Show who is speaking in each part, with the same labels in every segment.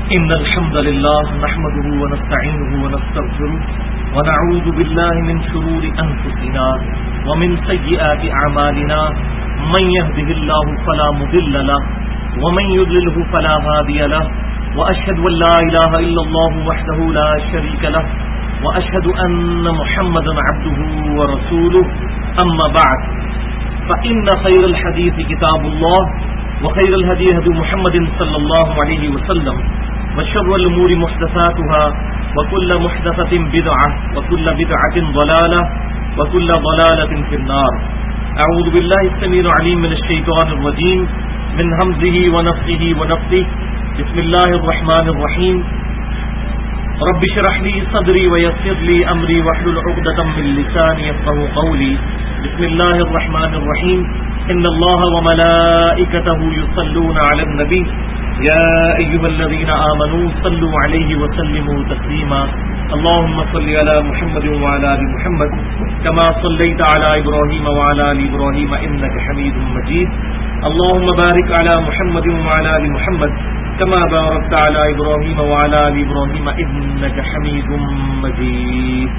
Speaker 1: إن الحمد لله نحمده ونستعينه ونستغفره ونعوذ بالله من شرور أنفسنا ومن سيئات أعمالنا من يهده الله فلا مضل له ومن يضلله فلا هادي له وأشهد أن لا إله إلا الله وحده لا شريك له وأشهد أن محمدا عبده ورسوله أما بعد فإن خير الحديث كتاب الله وخير الهدي هدي محمد صلى الله عليه وسلم وشر الأمور محدثاتها وكل محدثة بدعة وكل بدعة ضلالة وكل ضلالة في النار. أعوذ بالله السميع العليم من الشيطان الرجيم من همزه ونفخه ونفثه. بسم الله الرحمن الرحيم. رب اشرح لي صدري ويسر لي أمري واحلل عقدة من لساني يفقهوا قولي. بسم الله الرحمن الرحيم. إن الله وملائكته يصلون على النبي يا أيها الذين آمنوا صلوا عليه وسلموا تسليما. اللهم صل على محمد وعلى آل محمد كما صليت على إبراهيم وعلى آل إبراهيم إنك حميد مجيد. اللهم بارك على محمد وعلى آل محمد كما باركت على إبراهيم وعلى آل إبراهيم إنك حميد مجيد.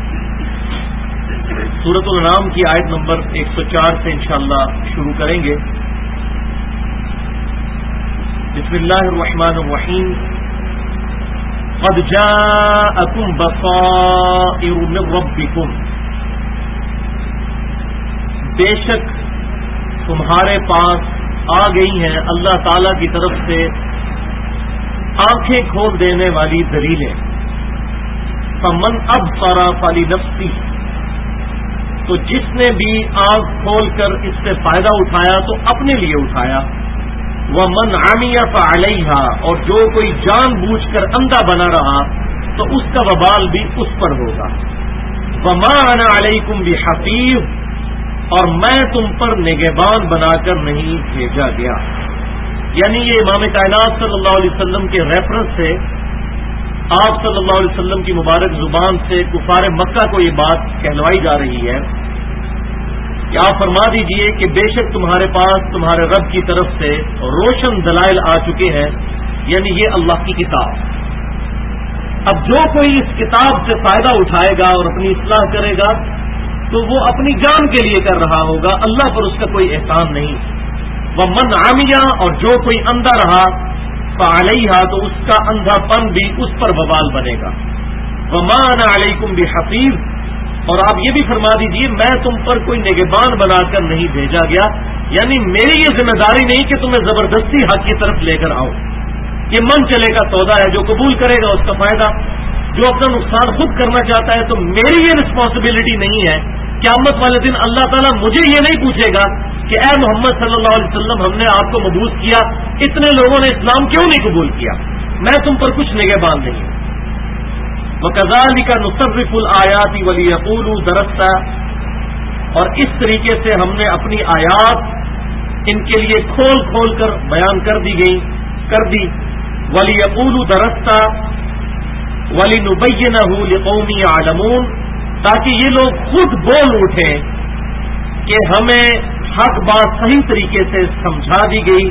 Speaker 1: سورۃ الانعام کی آیت نمبر 104 سے انشاءاللہ شروع کریں گے. بسم اللہ الرحمن الرحیم. قد جاءکم بصائر من ربکم، بے شک تمہارے پاس آ گئی ہیں اللہ تعالی کی طرف سے آنکھیں کھول دینے والی دلیلیں. فمن ابصر فلنفسہ، تو جس نے بھی آنکھ کھول کر اس سے فائدہ اٹھایا تو اپنے لیے اٹھایا. وَمَنْ عَمِيَ فَعَلَيْهَا، اور جو کوئی جان بوجھ کر اندھا بنا رہا تو اس کا وبال بھی اس پر ہوگا. وَمَا أَنَا عَلَيْكُمْ بِحَفِيظٍ، اور میں تم پر نگہبان بنا کر نہیں بھیجا گیا. یعنی یہ امام کائنات صلی اللہ علیہ وسلم کے ریفرنس سے آپ صلی اللہ علیہ وسلم کی مبارک زبان سے کفار مکہ کو یہ بات کہلوائی جا رہی ہے کہ آپ فرما دیجئے کہ بے شک تمہارے پاس تمہارے رب کی طرف سے روشن دلائل آ چکے ہیں، یعنی یہ اللہ کی کتاب. اب جو کوئی اس کتاب سے فائدہ اٹھائے گا اور اپنی اصلاح کرے گا تو وہ اپنی جان کے لیے کر رہا ہوگا، اللہ پر اس کا کوئی احسان نہیں. وَمَنْ عَمِيَ، اور جو کوئی اندھا رہا فَعَلَيْهَا، تو اس کا اندھا پن بھی اس پر وبال بنے گا. وَمَا أَنَا عَلَيْكُمْ بِحَفِيظٍ، اور آپ یہ بھی فرما دیجئے میں تم پر کوئی نگہبان بنا کر نہیں بھیجا گیا، یعنی میری یہ ذمہ داری نہیں کہ تمہیں زبردستی حق کی طرف لے کر آؤں. یہ من چلے کا سودا ہے، جو قبول کرے گا اس کا فائدہ، جو اپنا نقصان خود کرنا چاہتا ہے. تو میری یہ رسپانسبلٹی نہیں ہے. قیامت والے دن اللہ تعالیٰ مجھے یہ نہیں پوچھے گا کہ اے محمد صلی اللہ علیہ وسلم ہم نے آپ کو مبعوث کیا، اتنے لوگوں نے اسلام کیوں نہیں قبول کیا، میں تم پر کچھ نگہبان نہیں ہوں. وَكَذَلِكَ نُصَرِّفُ الْآيَاتِ وَلِيَقُولُوا دَرَسْتَ، اور اس طریقے سے ہم نے اپنی آیات ان کے لیے کھول کھول کر بیان کر دی. وَلِيَقُولُوا دَرَسْتَ وَلِنُبَيِّنَهُ لِقَوْمٍ يَعْلَمُونَ، تاکہ یہ لوگ خود بول اٹھیں کہ ہمیں حق بات صحیح طریقے سے سمجھا دی گئی،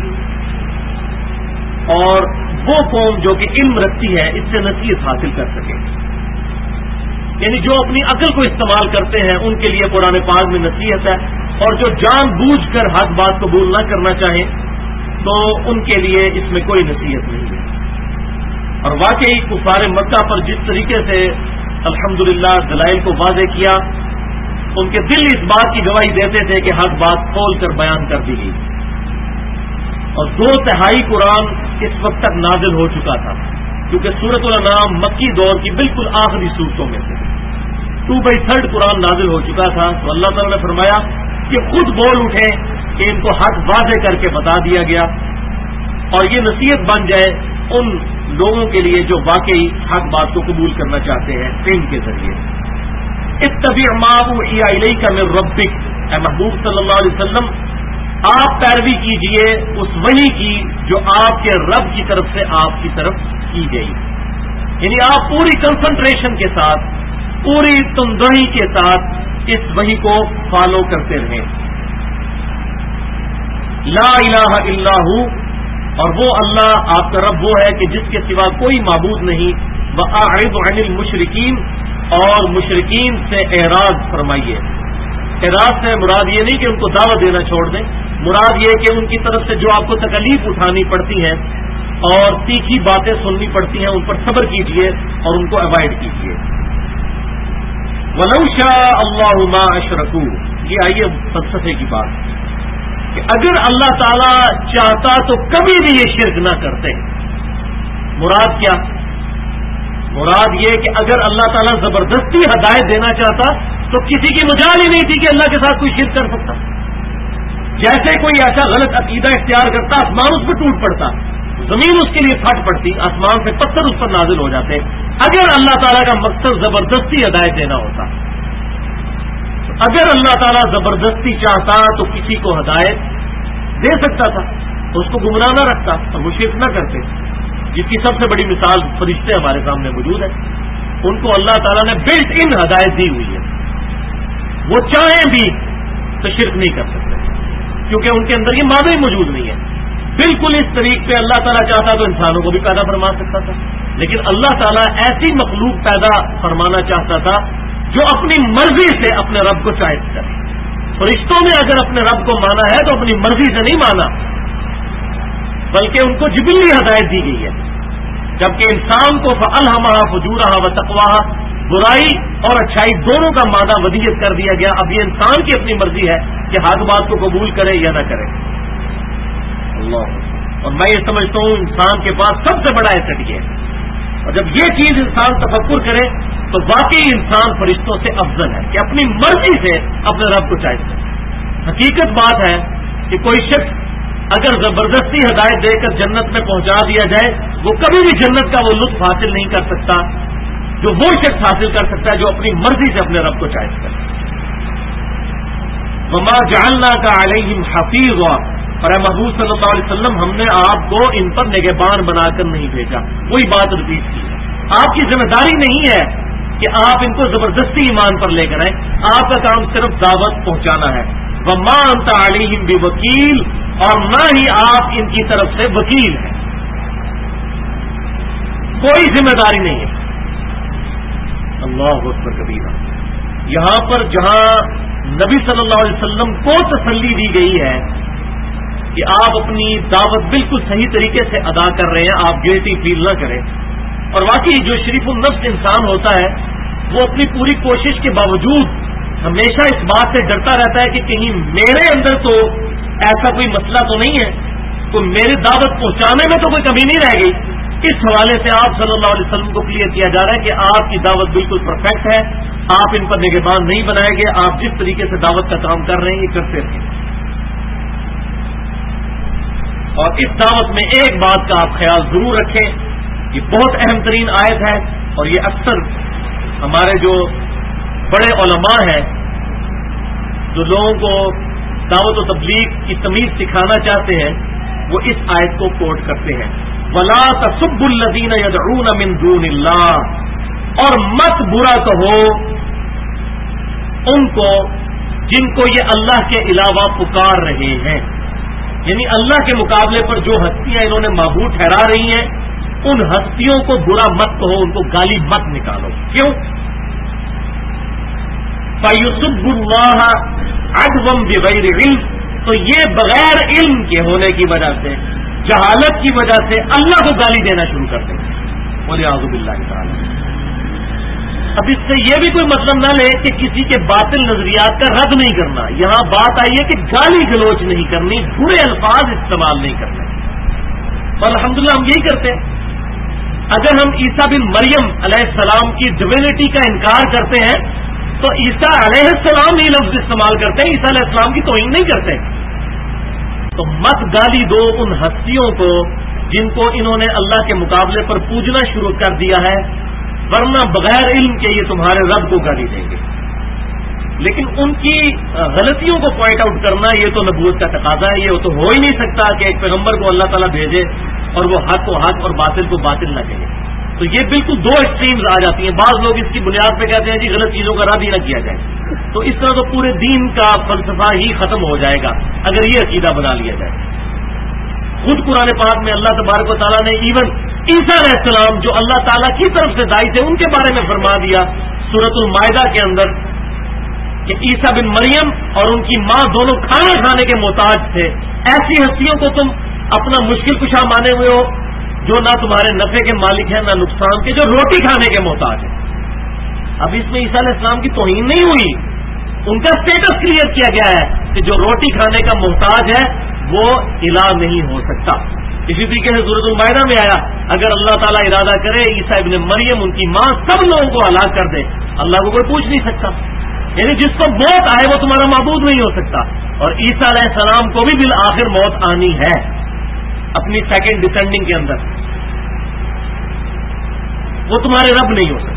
Speaker 1: اور وہ قوم جو کہ علم رکھتی ہے اس سے نصیحت حاصل کر سکے. یعنی جو اپنی عقل کو استعمال کرتے ہیں ان کے لیے قرآن پاک میں نصیحت ہے، اور جو جان بوجھ کر حق بات قبول نہ کرنا چاہیں تو ان کے لیے اس میں کوئی نصیحت نہیں ہے. اور واقعی کفار مکہ پر جس طریقے سے الحمدللہ دلائل کو واضح کیا، ان کے دل اس بات کی گواہی دیتے تھے کہ حق بات کھول کر بیان کر دی گئی. اور 2/3 قرآن اس وقت تک نازل ہو چکا تھا، کیونکہ سورۃ الانعام مکی دور کی بالکل آخری صورتوں میں سے 2/3 قرآن نازل ہو چکا تھا. تو اللہ تعالیٰ نے فرمایا کہ خود بول اٹھیں کہ ان کو حق واضح کر کے بتا دیا گیا، اور یہ نصیحت بن جائے ان لوگوں کے لیے جو واقعی حق بات کو قبول کرنا چاہتے ہیں علم کے ذریعے. اتبع ما اوحی الیک من ربک، اے محبوب صلی اللہ علیہ وسلم آپ پیروی کیجئے اس وحی کی جو آپ کے رب کی طرف سے آپ کی طرف کی گئی. یعنی آپ پوری کنسنٹریشن کے ساتھ، پوری تندرستی کے ساتھ اس وحی کو فالو کرتے رہیں. لا الہ الا ہو، اور وہ اللہ آپ کا رب وہ ہے کہ جس کے سوا کوئی معبود نہیں. وَأَعْرِضْ عَنِ الْمُشْرِكِينَ اور مشرکین سے اعراض فرمائیے. اعراض سے مراد یہ نہیں کہ ان کو دعوت دینا چھوڑ دیں، مراد یہ کہ ان کی طرف سے جو آپ کو تکلیف اٹھانی پڑتی ہیں اور تیکھی باتیں سننی پڑتی ہیں ان پر صبر کیجیے اور ان کو اوائڈ کیجیے. وَلَوْ شَاءَ اللَّهُ مَا أَشْرَكُوا یہ آئیے فلسفے کی بات کہ اگر اللہ تعالی چاہتا تو کبھی بھی یہ شرک نہ کرتے. مراد کیا؟ مراد یہ کہ اگر اللہ تعالیٰ زبردستی ہدایت دینا چاہتا تو کسی کی مجال ہی نہیں تھی کہ اللہ کے ساتھ کوئی شرک کر سکتا. جیسے کوئی ایسا غلط عقیدہ اختیار کرتا آسمان اس پہ ٹوٹ پڑتا، زمین اس کے لیے پھٹ پڑتی، آسمان سے پتھر اس پر نازل ہو جاتے. اگر اللہ تعالیٰ کا مقصد زبردستی ہدایت دینا ہوتا، اگر اللہ تعالیٰ زبردستی چاہتا تو کسی کو ہدایت دے سکتا تھا، تو اس کو گمراہ نہ رکھتا اور وہ شرک نہ کرتے. جس کی سب سے بڑی مثال فرشتے ہمارے سامنے موجود ہے. ان کو اللہ تعالیٰ نے بلٹ ان ہدایت دی ہوئی ہے، وہ چاہیں بھی تو شرک نہیں کر سکتے کیونکہ ان کے اندر یہ مادہ ہی موجود نہیں ہے. بالکل اس طریق پہ اللہ تعالیٰ چاہتا تو انسانوں کو بھی پیدا فرما سکتا تھا، لیکن اللہ تعالیٰ ایسی مخلوق پیدا فرمانا چاہتا تھا جو اپنی مرضی سے اپنے رب کو چاہت کرے. فرشتوں نے اگر اپنے رب کو مانا ہے تو اپنی مرضی سے نہیں مانا، بلکہ ان کو جبلی ہدایت دی گئی ہے. جبکہ انسان کو فَأَلْهَمَهَا فُجُورَهَا وَتَقْوَاهَا برائی اور اچھائی دونوں کا مادہ ودیت کر دیا گیا. اب یہ انسان کی اپنی مرضی ہے کہ حق بات کو قبول کرے یا نہ کرے. اللہ. اور میں یہ سمجھتا ہوں انسان کے پاس سب سے بڑا ایسٹ یہ ہے، اور جب یہ چیز انسان تفکر کرے تو واقعی انسان فرشتوں سے افضل ہے کہ اپنی مرضی سے اپنے رب کو چاہتے ہیں. حقیقت بات ہے کہ کوئی شخص اگر زبردستی ہدایت دے کر جنت میں پہنچا دیا جائے وہ کبھی بھی جنت کا وہ لطف حاصل نہیں کر سکتا جو وہ شخص حاصل کر سکتا ہے جو اپنی مرضی سے اپنے رب کو چاہت کرے. وَمَا جَعَلْنَاكَ عَلَيْهِمْ حَفِيظًا اور اے محبوب صلی اللہ علیہ وسلم ہم نے آپ کو ان پر نگہبان بنا کر نہیں بھیجا. وہی بات رپیٹ کی ہے. آپ کی ذمہ داری نہیں ہے کہ آپ ان کو زبردستی ایمان پر لے کر آئیں، آپ کا کام صرف دعوت پہنچانا ہے. وَمَا أَنْتَ عَلَيْهِمْ بِوَكِيلٍ اور نہ ہی آپ ان کی طرف سے وکیل ہیں، کوئی ذمہ داری نہیں ہے. اللہ اکبر کبیرہ. یہاں پر جہاں نبی صلی اللہ علیہ وسلم کو تسلی دی گئی ہے کہ آپ اپنی دعوت بالکل صحیح طریقے سے ادا کر رہے ہیں، آپ گلٹی فیل نہ کریں. اور واقعی جو شریف النفس انسان ہوتا ہے وہ اپنی پوری کوشش کے باوجود ہمیشہ اس بات سے ڈرتا رہتا ہے کہ کہیں میرے اندر تو ایسا کوئی مسئلہ تو نہیں ہے، تو میری دعوت پہنچانے میں تو کوئی کمی نہیں رہ گئی. اس حوالے سے آپ صلی اللہ علیہ وسلم کو کلیئر کیا جا رہا ہے کہ آپ کی دعوت بالکل پرفیکٹ ہے، آپ ان پر نگہبان نہیں بنائے گے، آپ جس طریقے سے دعوت کا کام کر رہے ہیں یہ کرتے رہیں. اور اس دعوت میں ایک بات کا آپ خیال ضرور رکھیں، یہ بہت اہم ترین آیت ہے اور یہ اکثر ہمارے جو بڑے علماء ہیں جو لوگوں کو دعوت و تبلیغ کی تمیز سکھانا چاہتے ہیں وہ اس آیت کو کوٹ کرتے ہیں. وَلَا تَسُبُّوا الَّذِينَ يَدْعُونَ مِن دُونِ اللَّهِ اور مت برا کہو ان کو جن کو یہ اللہ کے علاوہ پکار رہے ہیں. یعنی اللہ کے مقابلے پر جو ہستیاں انہوں نے معبود ٹھہرا رہی ہیں ان ہستیوں کو برا مت کہو، ان کو گالی مت نکالو. کیوں؟ فَيُسُبُّ اللَّهَ عَدْوًا بِغَيْرِ عِلْمٍ تو یہ بغیر علم کے ہونے کی وجہ سے، جہالت کی وجہ سے اللہ کو گالی دینا شروع کر دیں. وَلِعَوْذُ بِاللَّهِ تَعَالَى. اب اس سے یہ بھی کوئی مطلب نہ لے کہ کسی کے باطل نظریات کا رد نہیں کرنا. یہاں بات آئی ہے کہ گالی گلوچ نہیں کرنی، برے الفاظ استعمال نہیں کرنے. اور الحمدللہ ہم یہی کرتے ہیں. اگر ہم عیسیٰ بن مریم علیہ السلام کی ڈیوینٹی کا انکار کرتے ہیں تو عیسیٰ علیہ السلام ہی لفظ استعمال کرتے ہیں، عیسیٰ علیہ السلام کی توہین نہیں کرتے. تو مت گالی دو ان ہستیوں کو جن کو انہوں نے اللہ کے مقابلے پر پوجنا شروع کر دیا ہے، ورنہ بغیر علم کے یہ تمہارے رب کو گالی دیں گے. لیکن ان کی غلطیوں کو پوائنٹ آؤٹ کرنا یہ تو نبوت کا تقاضا ہے. یہ تو ہو ہی نہیں سکتا کہ ایک پیغمبر کو اللہ تعالیٰ بھیجے اور وہ حق کو حق اور باطل کو باطل نہ کہے. تو یہ بالکل دو ایکسٹریمز آ جاتی ہیں. بعض لوگ اس کی بنیاد پہ کہتے ہیں جی غلط چیزوں کا رد ہی نہ کیا جائے. تو اس طرح تو پورے دین کا فلسفہ ہی ختم ہو جائے گا اگر یہ عقیدہ بنا لیا جائے. خود قرآن پاک میں اللہ تبارک و تعالیٰ نے ایون عیسیٰ علیہ السلام جو اللہ تعالیٰ کی طرف سے داعی تھے ان کے بارے میں فرما دیا سورۃ المائدہ کے اندر کہ عیسیٰ بن مریم اور ان کی ماں دونوں کھانا کھانے کے محتاج تھے. ایسی ہستیوں کو تم اپنا مشکل کشا مانے ہوئے ہو جو نہ تمہارے نفع کے مالک ہیں نہ نقصان کے, جو روٹی کھانے کے محتاج ہیں. اب اس میں عیسیٰ علیہ السلام کی توہین نہیں ہوئی, ان کا اسٹیٹس کلیئر کیا گیا ہے کہ جو روٹی کھانے کا محتاج ہے وہ الہ نہیں ہو سکتا. اسی طریقے سے سورۃ المائدہ میں آیا اگر اللہ تعالیٰ ارادہ کرے عیسیٰ ابن مریم ان کی ماں سب لوگوں کو ہلاک کر دے, اللہ کو کوئی پوچھ نہیں سکتا. یعنی جس کو موت آئے وہ تمہارا معبود نہیں ہو سکتا. اور عیسیٰ علیہ السلام کو بھی بالآخر موت آنی ہے اپنی سیکنڈ ڈسینڈنگ کے اندر, وہ تمہارے رب نہیں ہو سکتے.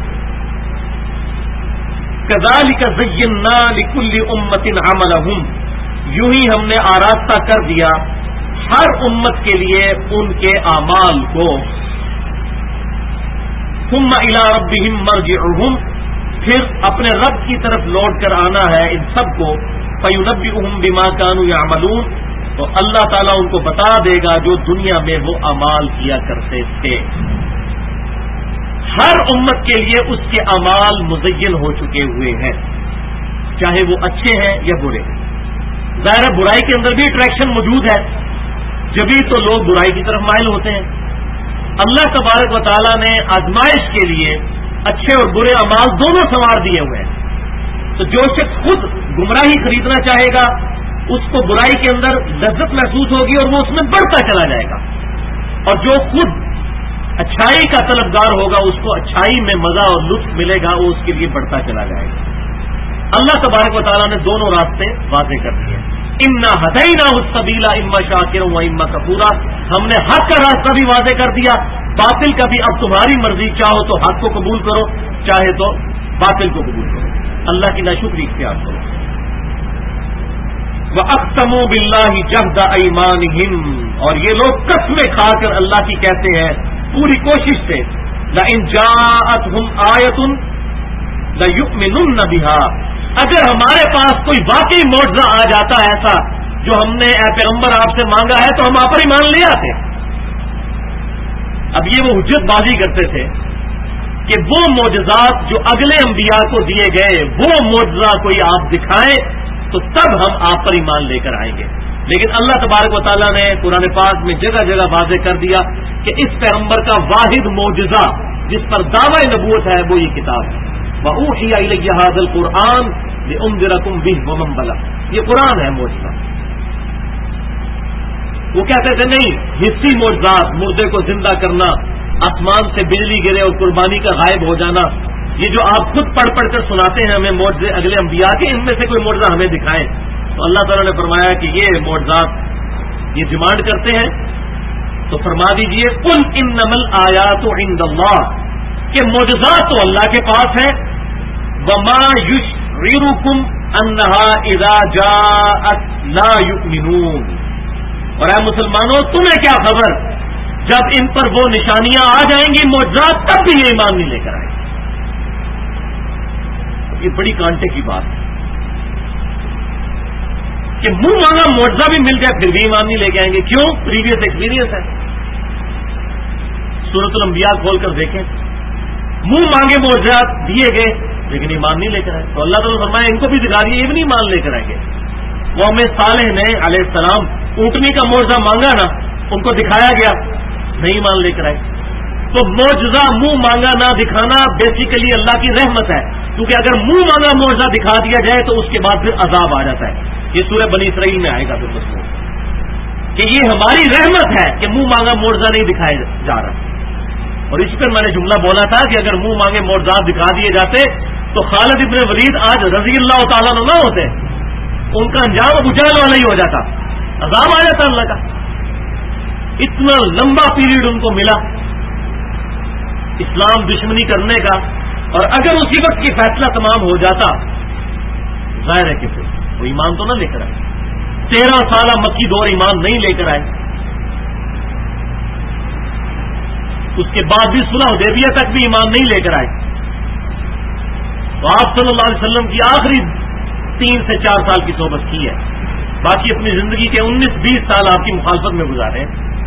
Speaker 1: كَذَلِكَ زَيَّنَّا لِكُلِّ أُمَّةٍ عَمَلَهُمْ, یوں ہی ہم نے آراستہ کر دیا ہر امت کے لیے ان کے اعمال کو. ثُمَّ إِلَىٰ رَبِّهِمْ مَرْجِعُهُمْ, پھر اپنے رب کی طرف لوٹ کر آنا ہے ان سب کو. فَيُنَبِّئُهُم بِمَا كَانُوا يَعْمَلُونَ, تو اللہ تعالیٰ ان کو بتا دے گا جو دنیا میں وہ اعمال کیا کرتے تھے. ہر امت کے لیے اس کے اعمال مزین ہو چکے ہوئے ہیں, چاہے وہ اچھے ہیں یا برے ہیں. ظاہر برائی کے اندر بھی اٹریکشن موجود ہے, جبھی تو لوگ برائی کی طرف مائل ہوتے ہیں. اللہ تبارک و تعالیٰ نے آزمائش کے لیے اچھے اور برے اعمال دونوں سنوار دیے ہوئے ہیں. تو جو شخص خود گمراہی خریدنا چاہے گا اس کو برائی کے اندر لذت محسوس ہوگی اور وہ اس میں بڑھتا چلا جائے گا, اور جو خود اچھائی کا طلبگار ہوگا اس کو اچھائی میں مزہ اور لطف ملے گا, وہ اس کے لیے بڑھتا چلا جائے گا. اللہ تبارک و تعالیٰ نے دونوں راستے واضح کر دیے. انا ہدیناہ السبیل اما شاکرا و اما کفورا, ہم نے حق کا راستہ بھی واضح کر دیا, باطل کا بھی. اب تمہاری مرضی, چاہو تو حق کو قبول کرو, چاہے تو باطل کو قبول کرو, اللہ کی ناشکری اختیار کرو. وَأَقْسَمُوا بِاللَّهِ جَهْدَ أَيْمَانِهِمْ, اور یہ لوگ قسمیں کھا کر اللہ کی کہتے ہیں پوری کوشش سے. لَإِنْ جَاءَتْهُمْ آیَةٌ لَيُؤْمِنُنَّ بِهَا, اگر ہمارے پاس کوئی واقعی معجزہ آ جاتا ہے ایسا جو ہم نے اے پیغمبر آپ سے مانگا ہے تو ہم آپ پر ایمان لے آتے. اب یہ وہ حجت بازی کرتے تھے کہ وہ معجزات جو اگلے انبیاء کو دیے گئے وہ معجزہ کوئی آپ دکھائیں تو تب ہم آپ پر ایمان لے کر آئیں گے. لیکن اللہ تبارک و تعالیٰ نے قرآن پاک میں جگہ جگہ واضح کر دیا کہ اس پیغمبر کا واحد معجزہ جس پر دعوی نبوت ہے وہ یہ کتاب ہے. وَأُوحِيَ إِلَيَّ هَٰذَا الْقُرْآنُ لِأُنذِرَكُم بِهِ وَمَن بَلَغَ, یہ قرآن ہے معجزہ. وہ کہتے تھے نہیں حصی معجزات, مردے کو زندہ کرنا, آسمان سے بجلی گرے اور قربانی کا غائب ہو جانا, یہ جو آپ خود پڑھ پڑھ کر سناتے ہیں ہمیں معجزے اگلے انبیاء کے, ان میں سے کوئی معجزہ ہمیں دکھائیں. تو اللہ تعالیٰ نے فرمایا کہ یہ معجزات یہ ڈیمانڈ کرتے ہیں تو فرما دیجئے قُلْ إِنَّمَا الْآيَاتُ عِندَ اللَّهِ, کہ معجزات تو اللہ کے پاس ہیں. وَمَا يُشْعِرُكُمْ أَنَّهَا إِذَا جَاءَتْ لَا يُؤْمِنُونَ, اور اے مسلمانوں تمہیں کیا خبر جب ان پر وہ نشانیاں آ جائیں گی معجزات تب بھی یہ ایمان نہیں لے کر آئیں گے. یہ بڑی کانٹے کی بات ہے کہ منہ مانگا معجزہ بھی مل جائے پھر بھی ایمان نہیں لے کے آئیں گے. کیوں؟ پریویس ایکسپیرینس ہے. سورۃ الانبیاء کھول کر دیکھیں, منہ مانگے معجزات دیے گئے لیکن ایمان نہیں لے کر آئے. تو اللہ تعالیٰ فرمایا ان کو بھی دکھا دیے, یہ بھی نہیں ایمان لے کر آئیں گے. وہ ہمیں صالح نے علیہ السلام اونٹنی کا معجزہ مانگا نا, ان کو دکھایا گیا, نہیں ایمان لے کر آئے. تو معجزہ منہ مانگا نہ دکھانا بیسیکلی اللہ کی رحمت ہے, کیونکہ اگر منہ مانگا معجزہ دکھا دیا جائے تو اس کے بعد پھر عذاب آ جاتا ہے. یہ سورہ بنی اسرائیل میں آئے گا پھر مضمون کہ یہ ہماری رحمت ہے کہ منہ مانگا معجزہ نہیں دکھایا جا رہا. اور اس پر میں نے جملہ بولا تھا کہ اگر منہ مانگے معجزات دکھا دیے جاتے تو خالد ابن ولید آج رضی اللہ تعالیٰ عنہ نہ ہوتے, ان کا انجام ابو جہل والا ہی ہو جاتا, عذاب آ جاتا اللہ کا. اتنا لمبا پیریڈ ان کو ملا اسلام دشمنی کرنے کا, اور اگر اسی وقت یہ فیصلہ تمام ہو جاتا ظاہر ہے کہ پھر وہ ایمان تو نہ لے کر آئے. 13 سالہ مکی دور ایمان نہیں لے کر آئے. اس کے بعد بھی صلح حدیبیہ تک بھی ایمان نہیں لے کر آئے. تو آپ صلی اللہ علیہ وسلم کی آخری 3 سے 4 سال کی صحبت کی ہے, باقی اپنی زندگی کے 19-20 سال آپ کی مخالفت میں گزارے ہیں.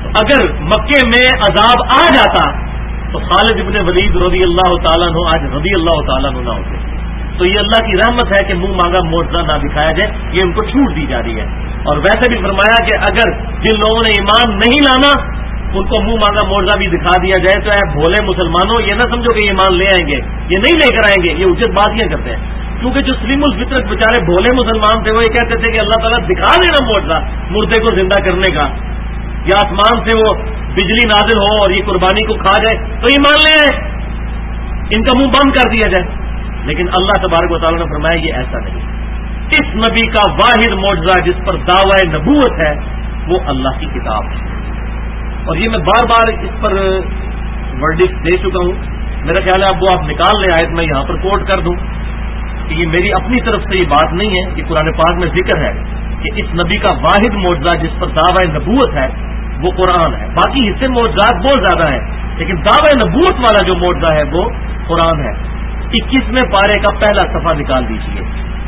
Speaker 1: اگر مکے میں عذاب آ جاتا تو خالد ابن ولید رضی اللہ تعالیٰ عنہ آج رضی اللہ تعالیٰ عنہ نہ ہوتے. تو یہ اللہ کی رحمت ہے کہ منہ مانگا معجزہ نہ دکھایا جائے، یہ ان کو چھوٹ دی جا رہی ہے. اور ویسے بھی فرمایا کہ اگر جن لوگوں نے ایمان نہیں لانا ان کو منہ مانگا معجزہ بھی دکھا دیا جائے تو اے بھولے مسلمانوں، یہ نہ سمجھو کہ ایمان لے آئیں گے، یہ نہیں لے کر آئیں گے، یہ اجت بازیاں کرتے ہیں. کیونکہ جو سلیم الفطرت بیچارے بھولے مسلمان تھے وہ یہ کہتے تھے کہ اللہ تعالیٰ دکھا دینا معجزہ مردے کو زندہ کرنے کا، یا آسمان سے وہ بجلی نازل ہو اور یہ قربانی کو کھا جائے تو ایمان لے آئے، ان کا منہ بند کر دیا جائے. لیکن اللہ تبارک و تعالیٰ نے فرمایا یہ ایسا نہیں. اس نبی کا واحد معجزہ جس پر دعوی نبوت ہے وہ اللہ کی کتاب ہے. اور یہ میں بار بار اس پر ورڈکٹ دے چکا ہوں، میرا خیال ہے اب وہ آپ نکال لیں آیت میں یہاں پر کوٹ کر دوں کہ یہ میری اپنی طرف سے یہ بات نہیں ہے، یہ قرآن پاک میں ذکر ہے کہ اس نبی کا واحد معجزہ جس پر دعوی نبوت ہے وہ قرآن ہے. باقی حصے معجزات بہت زیادہ ہیں لیکن دعوی نبوت والا جو معجزہ ہے وہ قرآن ہے. 21ویں پارے کا پہلا صفحہ نکال دیجیے،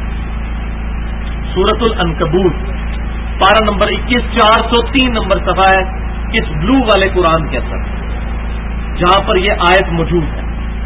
Speaker 1: سورۃ العنکبوت پارہ نمبر 21، 403 نمبر صفحہ ہے اس بلو والے قرآن کے اندر جہاں پر یہ آیت موجود ہے.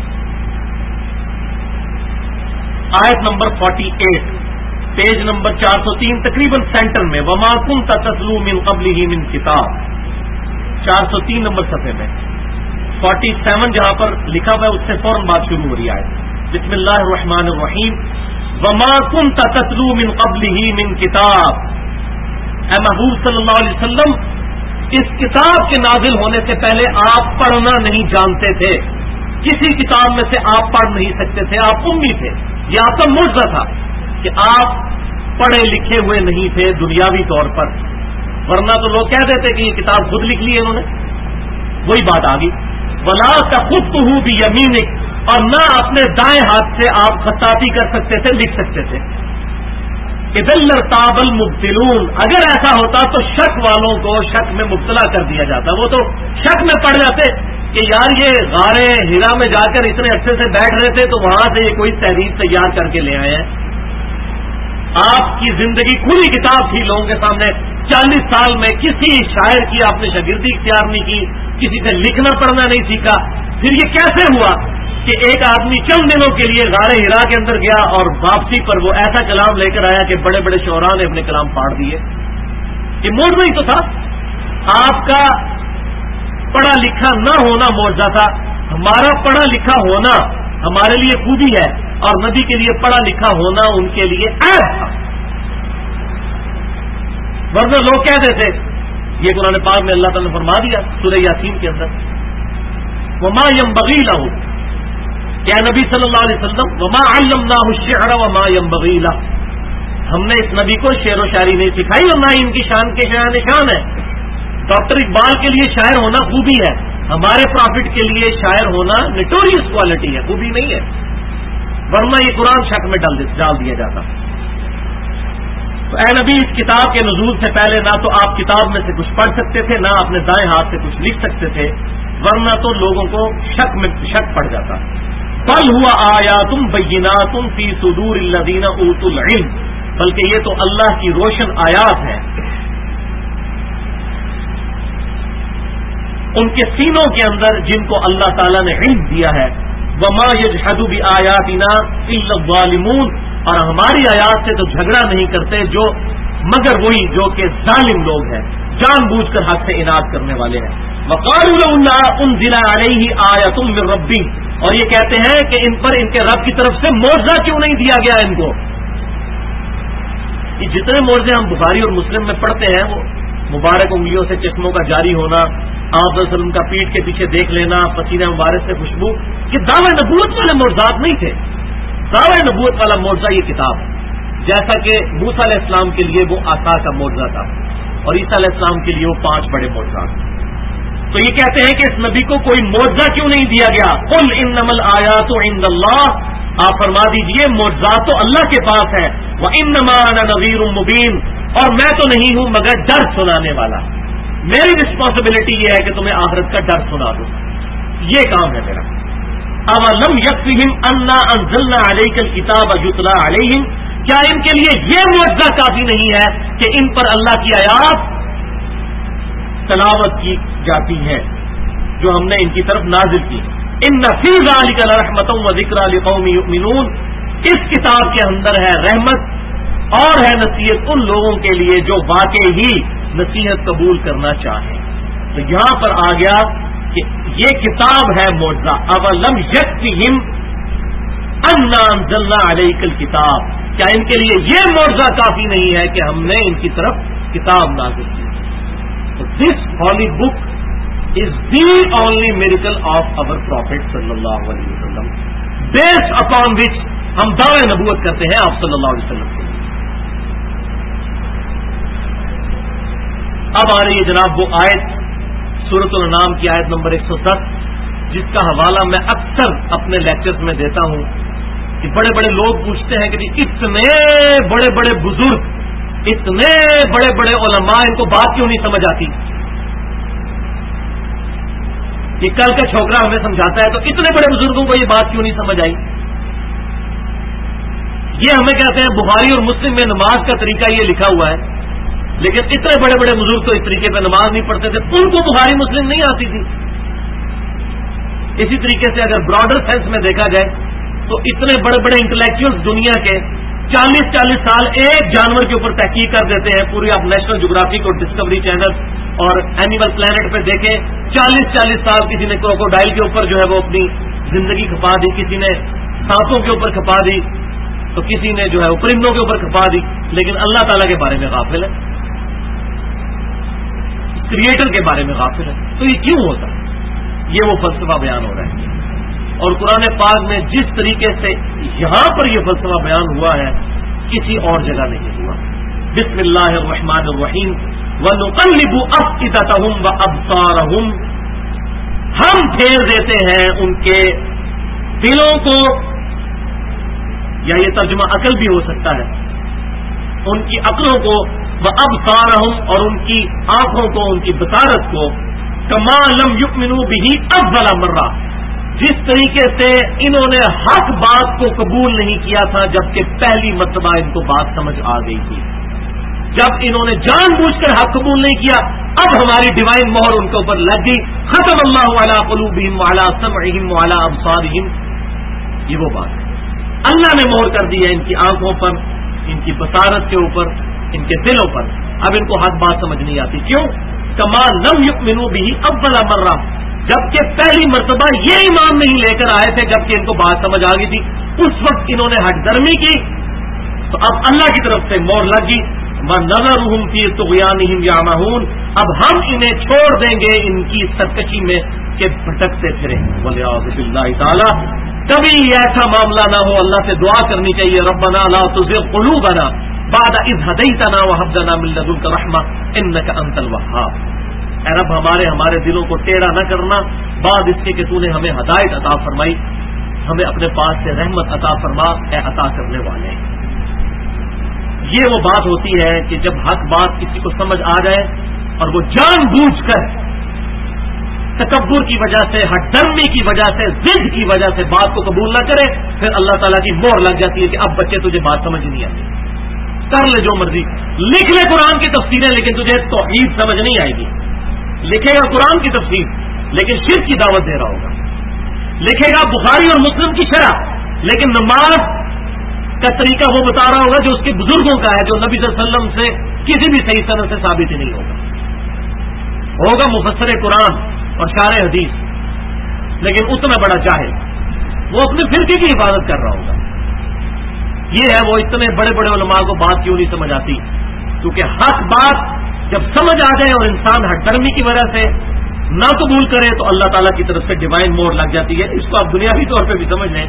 Speaker 1: آیت نمبر 48 پیج نمبر 403 تقریباً سینٹر میں، وما كنت تتلو من قبلہ من کتاب، 403 نمبر صفحے میں 47 جہاں پر لکھا ہوا ہے اس سے فوراً بات شروع ہو رہی ہے. بسم اللہ الرحمن الرحیم، وما كنت تتلو من قبلہ من کتاب. اے محبوب صلی اللہ علیہ وسلم، اس کتاب کے نازل ہونے سے پہلے آپ پڑھنا نہیں جانتے تھے، کسی کتاب میں سے آپ پڑھ نہیں سکتے تھے، آپ امی تھے. یہ آپ کا معجزہ تھا کہ آپ پڑھے لکھے ہوئے نہیں تھے دنیاوی طور پر، ورنہ تو لوگ کہہ دیتے کہ یہ کتاب خود لکھ لی ہے انہوں نے. وہی بات آ گئی، ولا تخطہ بیمینک، اور نہ اپنے دائیں ہاتھ سے آپ خطاطی کر سکتے تھے، لکھ سکتے تھے. اذا لارتاب المبطلون، اگر ایسا ہوتا تو شک والوں کو شک میں مبتلا کر دیا جاتا. وہ تو شک میں پڑ جاتے کہ یار یہ غار ہرا میں جا کر اتنے عرصے سے بیٹھ رہے تھے تو وہاں سے یہ کوئی تحریر تیار کر کے لے آئے ہیں. آپ کی زندگی کھلی کتاب تھی لوگوں کے سامنے. 40 سال میں کسی شاعر کی آپ نے شاگردی اختیار نہیں کی، کسی سے لکھنا پڑھنا نہیں سیکھا. پھر یہ کیسے ہوا کہ ایک آدمی چند دنوں کے لیے غار ہرا کے اندر گیا اور واپسی پر وہ ایسا کلام لے کر آیا کہ بڑے بڑے شعراء نے اپنے کلام پھاڑ دیے؟ یہ معجزہ ہی تو تھا. آپ کا پڑھا لکھا نہ ہونا معجزہ تھا، ہمارا پڑھا لکھا ہونا ہمارے لیے خوبی ہے اور نبی کے لیے پڑھا لکھا ہونا ان کے لیے عیب تھا. ورنہ لوگ کہتے تھے، یہ قرآن پاک میں اللہ تعالیٰ نے فرما دیا سورہ یاسین کے اندر، وما ينبغي له، کیا نبی صلی اللہ علیہ وسلم، وما علمناه الشعر وما ينبغي له، ہم نے اس نبی کو شعر و شاعری نہیں سکھائی اور نہ ہی ان کی شان کے شان ہے. ڈاکٹر اقبال کے لیے شاعر ہونا خوبی ہے، ہمارے پرافٹ کے لیے شاعر ہونا نٹوریس کوالٹی ہے، خوبی نہیں ہے. ورنہ یہ قرآن شک میں ڈال دیا جاتا. تو اے نبی، اس کتاب کے نزول سے پہلے نہ تو آپ کتاب میں سے کچھ پڑھ سکتے تھے، نہ اپنے دائیں ہاتھ سے کچھ لکھ سکتے تھے، ورنہ تو لوگوں کو شک پڑ جاتا. بل ہوا آیات بینات فی صدور الذین اوتوا العلم، بلکہ یہ تو اللہ کی روشن آیات ہیں ان کے سینوں کے اندر جن کو اللہ تعالیٰ نے علم دیا ہے. وما یجحد بآیاتنا الا الظالمون، اور ہماری آیات سے تو جھگڑا نہیں کرتے مگر وہی جو کہ ظالم لوگ ہیں، جان بوجھ کر حق سے اناد کرنے والے ہیں. وقالوا لولا انزل علیہ آیۃ من ربی، اور یہ کہتے ہیں کہ ان پر ان کے رب کی طرف سے معجزہ کیوں نہیں دیا گیا ان کو. یہ جتنے معجزے ہم بخاری اور مسلم میں پڑھتے ہیں وہ مبارک انگلیوں سے چشموں کا جاری ہونا، آپ صلی اللہ علیہ وسلم کا پیٹھ کے پیچھے دیکھ لینا، پسینہ مبارک سے خوشبو، یہ دعوی نبوت والے معجزات نہیں تھے. دعوی نبوت والا معجزہ یہ کتاب ہے، جیسا کہ موسیٰ علیہ السلام کے لیے وہ عصا کا معجزہ تھا اور عیسیٰ علیہ السلام کے لیے وہ 5 بڑے معجزات. تو یہ کہتے ہیں کہ اس نبی کو کوئی معجزہ کیوں نہیں دیا گیا. قل انما الآیات عند اللہ، آپ فرما دیجئے معجزات تو اللہ کے پاس ہے. وانما انا نذیر مبین، اور میں تو نہیں ہوں مگر ڈر سنانے والا. میری رسپانسبلٹی یہ ہے کہ تمہیں آخرت کا ڈر سنا دوں، یہ کام ہے میرا. اولم یکفہم انا انزلنا علیک الکتاب یتلی علیہم، کیا ان کے لیے یہ معجزہ کافی نہیں ہے کہ ان پر اللہ کی آیات تلاوت کی جاتی ہیں جو ہم نے ان کی طرف نازل کی. ان فی ذلک لرحمۃ و ذکری لقوم یؤمنون، اس کتاب کے اندر ہے رحمت اور ہے نصیحت ان لوگوں کے لیے جو واقعی ہی نصیحت قبول کرنا چاہیں. تو یہاں پر آ گیا کہ یہ کتاب ہے معجزہ. اولم یکفہم انا انزلنا علیک الکتاب، کیا ان کے لیے یہ معجزہ کافی نہیں ہے کہ ہم نے ان کی طرف کتاب نازل کی؟ تو دس ہولی بک is the only miracle of our Prophet sallallahu alaihi wasallam, based upon which ہم دعوے نبوت کرتے ہیں آپ صلی اللہ علیہ وسلم کے. اب آ رہی ہے جناب وہ آیت سورۃ الانعام کی آیت نمبر 110، جس کا حوالہ میں اکثر اپنے لیکچرز میں دیتا ہوں کہ بڑے بڑے لوگ پوچھتے ہیں کہ اتنے بڑے بڑے بزرگ، اتنے بڑے بڑے علماء، ان کو بات کیوں نہیں سمجھ آتی؟ یہ کل کا چھوکرا ہمیں سمجھاتا ہے تو اتنے بڑے بزرگوں کو یہ بات کیوں نہیں سمجھ آئی؟ یہ ہمیں کہتے ہیں بخاری اور مسلم میں نماز کا طریقہ یہ لکھا ہوا ہے، لیکن اتنے بڑے بڑے بزرگ تو اس طریقے پہ نماز نہیں پڑھتے تھے، ان کو بخاری مسلم نہیں آتی تھی. اسی طریقے سے اگر براڈر سینس میں دیکھا جائے تو اتنے بڑے بڑے انٹلیکچوئلز دنیا کے 40 سال ایک جانور کے اوپر تحقیق کر دیتے ہیں. پوری آپ نیشنل جغرافک اور ڈسکوری چینل اور اینیمل پلانٹ پہ دیکھیں، 40 سال کسی نے کروکوڈائل کے اوپر جو ہے وہ اپنی زندگی کھپا دی، کسی نے سانپوں کے اوپر کھپا دی، تو کسی نے جو ہے وہ پرندوں کے اوپر کھپا دی، لیکن اللہ تعالیٰ کے بارے میں غافل ہے، کریٹر کے بارے میں غافل ہے. تو یہ کیوں ہوتا ہے؟ یہ وہ فلسفہ بیان ہو رہا ہے. اور قرآن پاک میں جس طریقے سے یہاں پر یہ فلسفہ بیان ہوا ہے کسی اور جگہ نہیں ہوا. بسم اللہ الرحمن الرحیم. وَنُقَلِّبُ أَفْئِدَتَهُمْ وَأَبْصَارَهُمْ، ہم پھیر دیتے ہیں ان کے دلوں کو، یا یہ ترجمہ عقل بھی ہو سکتا ہے، ان کی عقلوں کو، وَأَبْصَارَهُمْ اور ان کی آنکھوں کو، ان کی بصارت کو، كَمَا لَمْ يُؤْمِنُوا بِهِ أَوَّلَ مَرَّةٍ، جس طریقے سے انہوں نے حق بات کو قبول نہیں کیا تھا جبکہ پہلی مرتبہ ان کو بات سمجھ آ گئی تھی. جب انہوں نے جان بوجھ کر حق قبول نہیں کیا، اب ہماری ڈیوائن مہر ان کے اوپر لگ گئی. ختم اللہ علی قلوبہم وعلی سمعہم وعلی ابصارہم. یہ وہ بات ہے، اللہ نے مہر کر دی ہے ان کی آنکھوں پر، ان کی بصارت کے اوپر، ان کے دلوں پر. اب ان کو حق بات سمجھ نہیں آتی. کیوں؟ کما لم یؤمنوا بہ اول مرہ، جبکہ پہلی مرتبہ یہ ایمان نہیں لے کر آئے تھے جبکہ ان کو بات سمجھ آ گئی تھی. اس وقت انہوں نے ہٹ درمی کی، تو اب اللہ کی طرف سے مہر لگ گئی. وَنَذَرُهُمْ فِي طُغْيَانِهِمْ يَعْمَهُونَ، اب ہم انہیں چھوڑ دیں گے ان کی سرکشی میں کہ بھٹکتے پھریں. وَلِعَاذُ بِاللَّهِ تَعَالَى، کبھی ایسا معاملہ نہ ہو. اللہ سے دعا کرنی چاہیے، رَبَّنَا لَا تُزِغْ قُلُوبَنَا بَعْدَ إِذْ هَدَيْتَنَا وَهَبْ لَنَا مِن لَّدُنكَ رَحْمَةً إِنَّكَ أَنتَ الْوَهَّابُ. اے رب، ہمارے دلوں کو ٹیڑھا نہ کرنا بعد اس کے کہ تو نے ہمیں ہدایت عطا فرمائی، ہمیں اپنے پاس سے رحمت عطا فرما، اے عطا کرنے والے. یہ وہ بات ہوتی ہے کہ جب حق بات کسی کو سمجھ آ جائے اور وہ جان بوجھ کر تکبر کی وجہ سے، ہٹ درمی کی وجہ سے، ضد کی وجہ سے بات کو قبول نہ کرے، پھر اللہ تعالیٰ کی مہر لگ جاتی ہے کہ اب بچے تجھے بات سمجھ نہیں آتی، کر لے جو مرضی، لکھ لے قرآن کی تفسیریں لیکن تجھے توحید سمجھ نہیں آئے گی. لکھے گا قرآن کی تفسیر لیکن شرک کی دعوت دے رہا ہوگا. لکھے گا بخاری اور مسلم کی شرح لیکن نماز کا طریقہ وہ بتا رہا ہوگا جو اس کے بزرگوں کا ہے، جو نبی صلی اللہ علیہ وسلم سے کسی بھی صحیح سند سے ثابت ہی نہیں ہوگا مفسر قرآن اور شارح حدیث، لیکن اتنا بڑا جاہل، وہ اپنے فرقے کی حفاظت کر رہا ہوگا. یہ ہے وہ اتنے بڑے بڑے علماء کو بات کیوں نہیں سمجھ آتی، کیونکہ حق بات جب سمجھ آ جائے اور انسان ہٹ درمی کی وجہ سے نہ قبول کرے تو اللہ تعالیٰ کی طرف سے ڈیوائن مہر لگ جاتی ہے. اس کو آپ دنیاوی طور پہ بھی سمجھ لیں